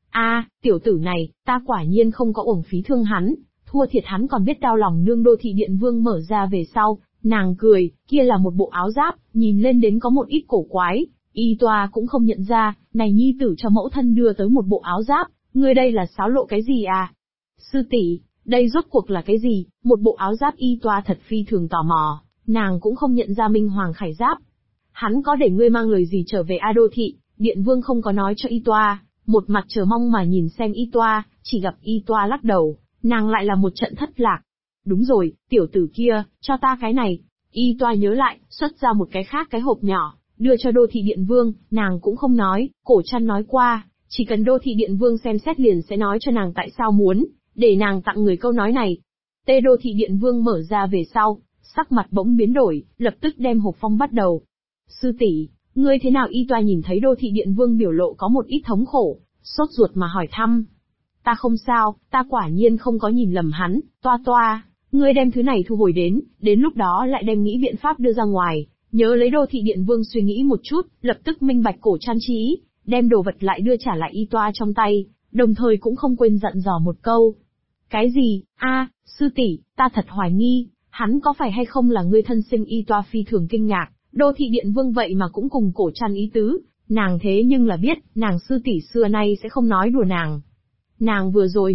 Speaker 1: Tiểu tử này, ta quả nhiên không có uổng phí thương hắn, thua thiệt hắn còn biết đau lòng nương. Đô Thị Điện Vương mở ra về sau, nàng cười, kia là một bộ áo giáp, nhìn lên đến có một ít cổ quái, y toa cũng không nhận ra, này nhi tử cho mẫu thân đưa tới một bộ áo giáp, ngươi đây là xáo lộ cái gì à? Sư tỷ, đây rốt cuộc là cái gì? Một bộ áo giáp. Y toa thật phi thường tò mò, nàng cũng không nhận ra Minh Hoàng khải giáp. Hắn có để ngươi mang lời gì trở về Đô Thị Điện Vương không có nói cho y toa, một mặt chờ mong mà nhìn xem y toa, chỉ gặp y toa lắc đầu, nàng lại là một trận thất lạc. Đúng rồi, tiểu tử kia, cho ta cái này. Y toa nhớ lại, xuất ra một cái khác hộp nhỏ, đưa cho Đô Thị Điện Vương. Nàng cũng không nói, cổ chăn nói qua, chỉ cần Đô Thị Điện Vương xem xét liền sẽ nói cho nàng tại sao muốn để nàng tặng người câu nói này. Đô Thị Điện Vương mở ra về sau, sắc mặt bỗng biến đổi, lập tức đem hộp phong bắt đầu. Sư tỷ, ngươi thế nào? Y toa nhìn thấy Đô Thị Điện Vương biểu lộ có một ít thống khổ, sốt ruột mà hỏi thăm. Ta không sao, ta quả nhiên không có nhìn lầm hắn. Toa, ngươi đem thứ này thu hồi đến lúc đó lại đem nghĩ biện pháp đưa ra ngoài. Nhớ lấy. Đô Thị Điện Vương suy nghĩ một chút, lập tức minh bạch cổ chăn trí, đem đồ vật lại đưa trả lại y toa trong tay, đồng thời cũng không quên dặn dò một câu. Cái gì? Sư tỷ, ta thật hoài nghi, hắn có phải hay không là ngươi thân sinh? Y toa phi thường kinh ngạc, Đô Thị Điện Vương vậy mà cũng cùng cổ chăn ý tứ, nàng thế nhưng là biết, nàng sư tỷ xưa nay sẽ không nói đùa nàng. Nàng vừa rồi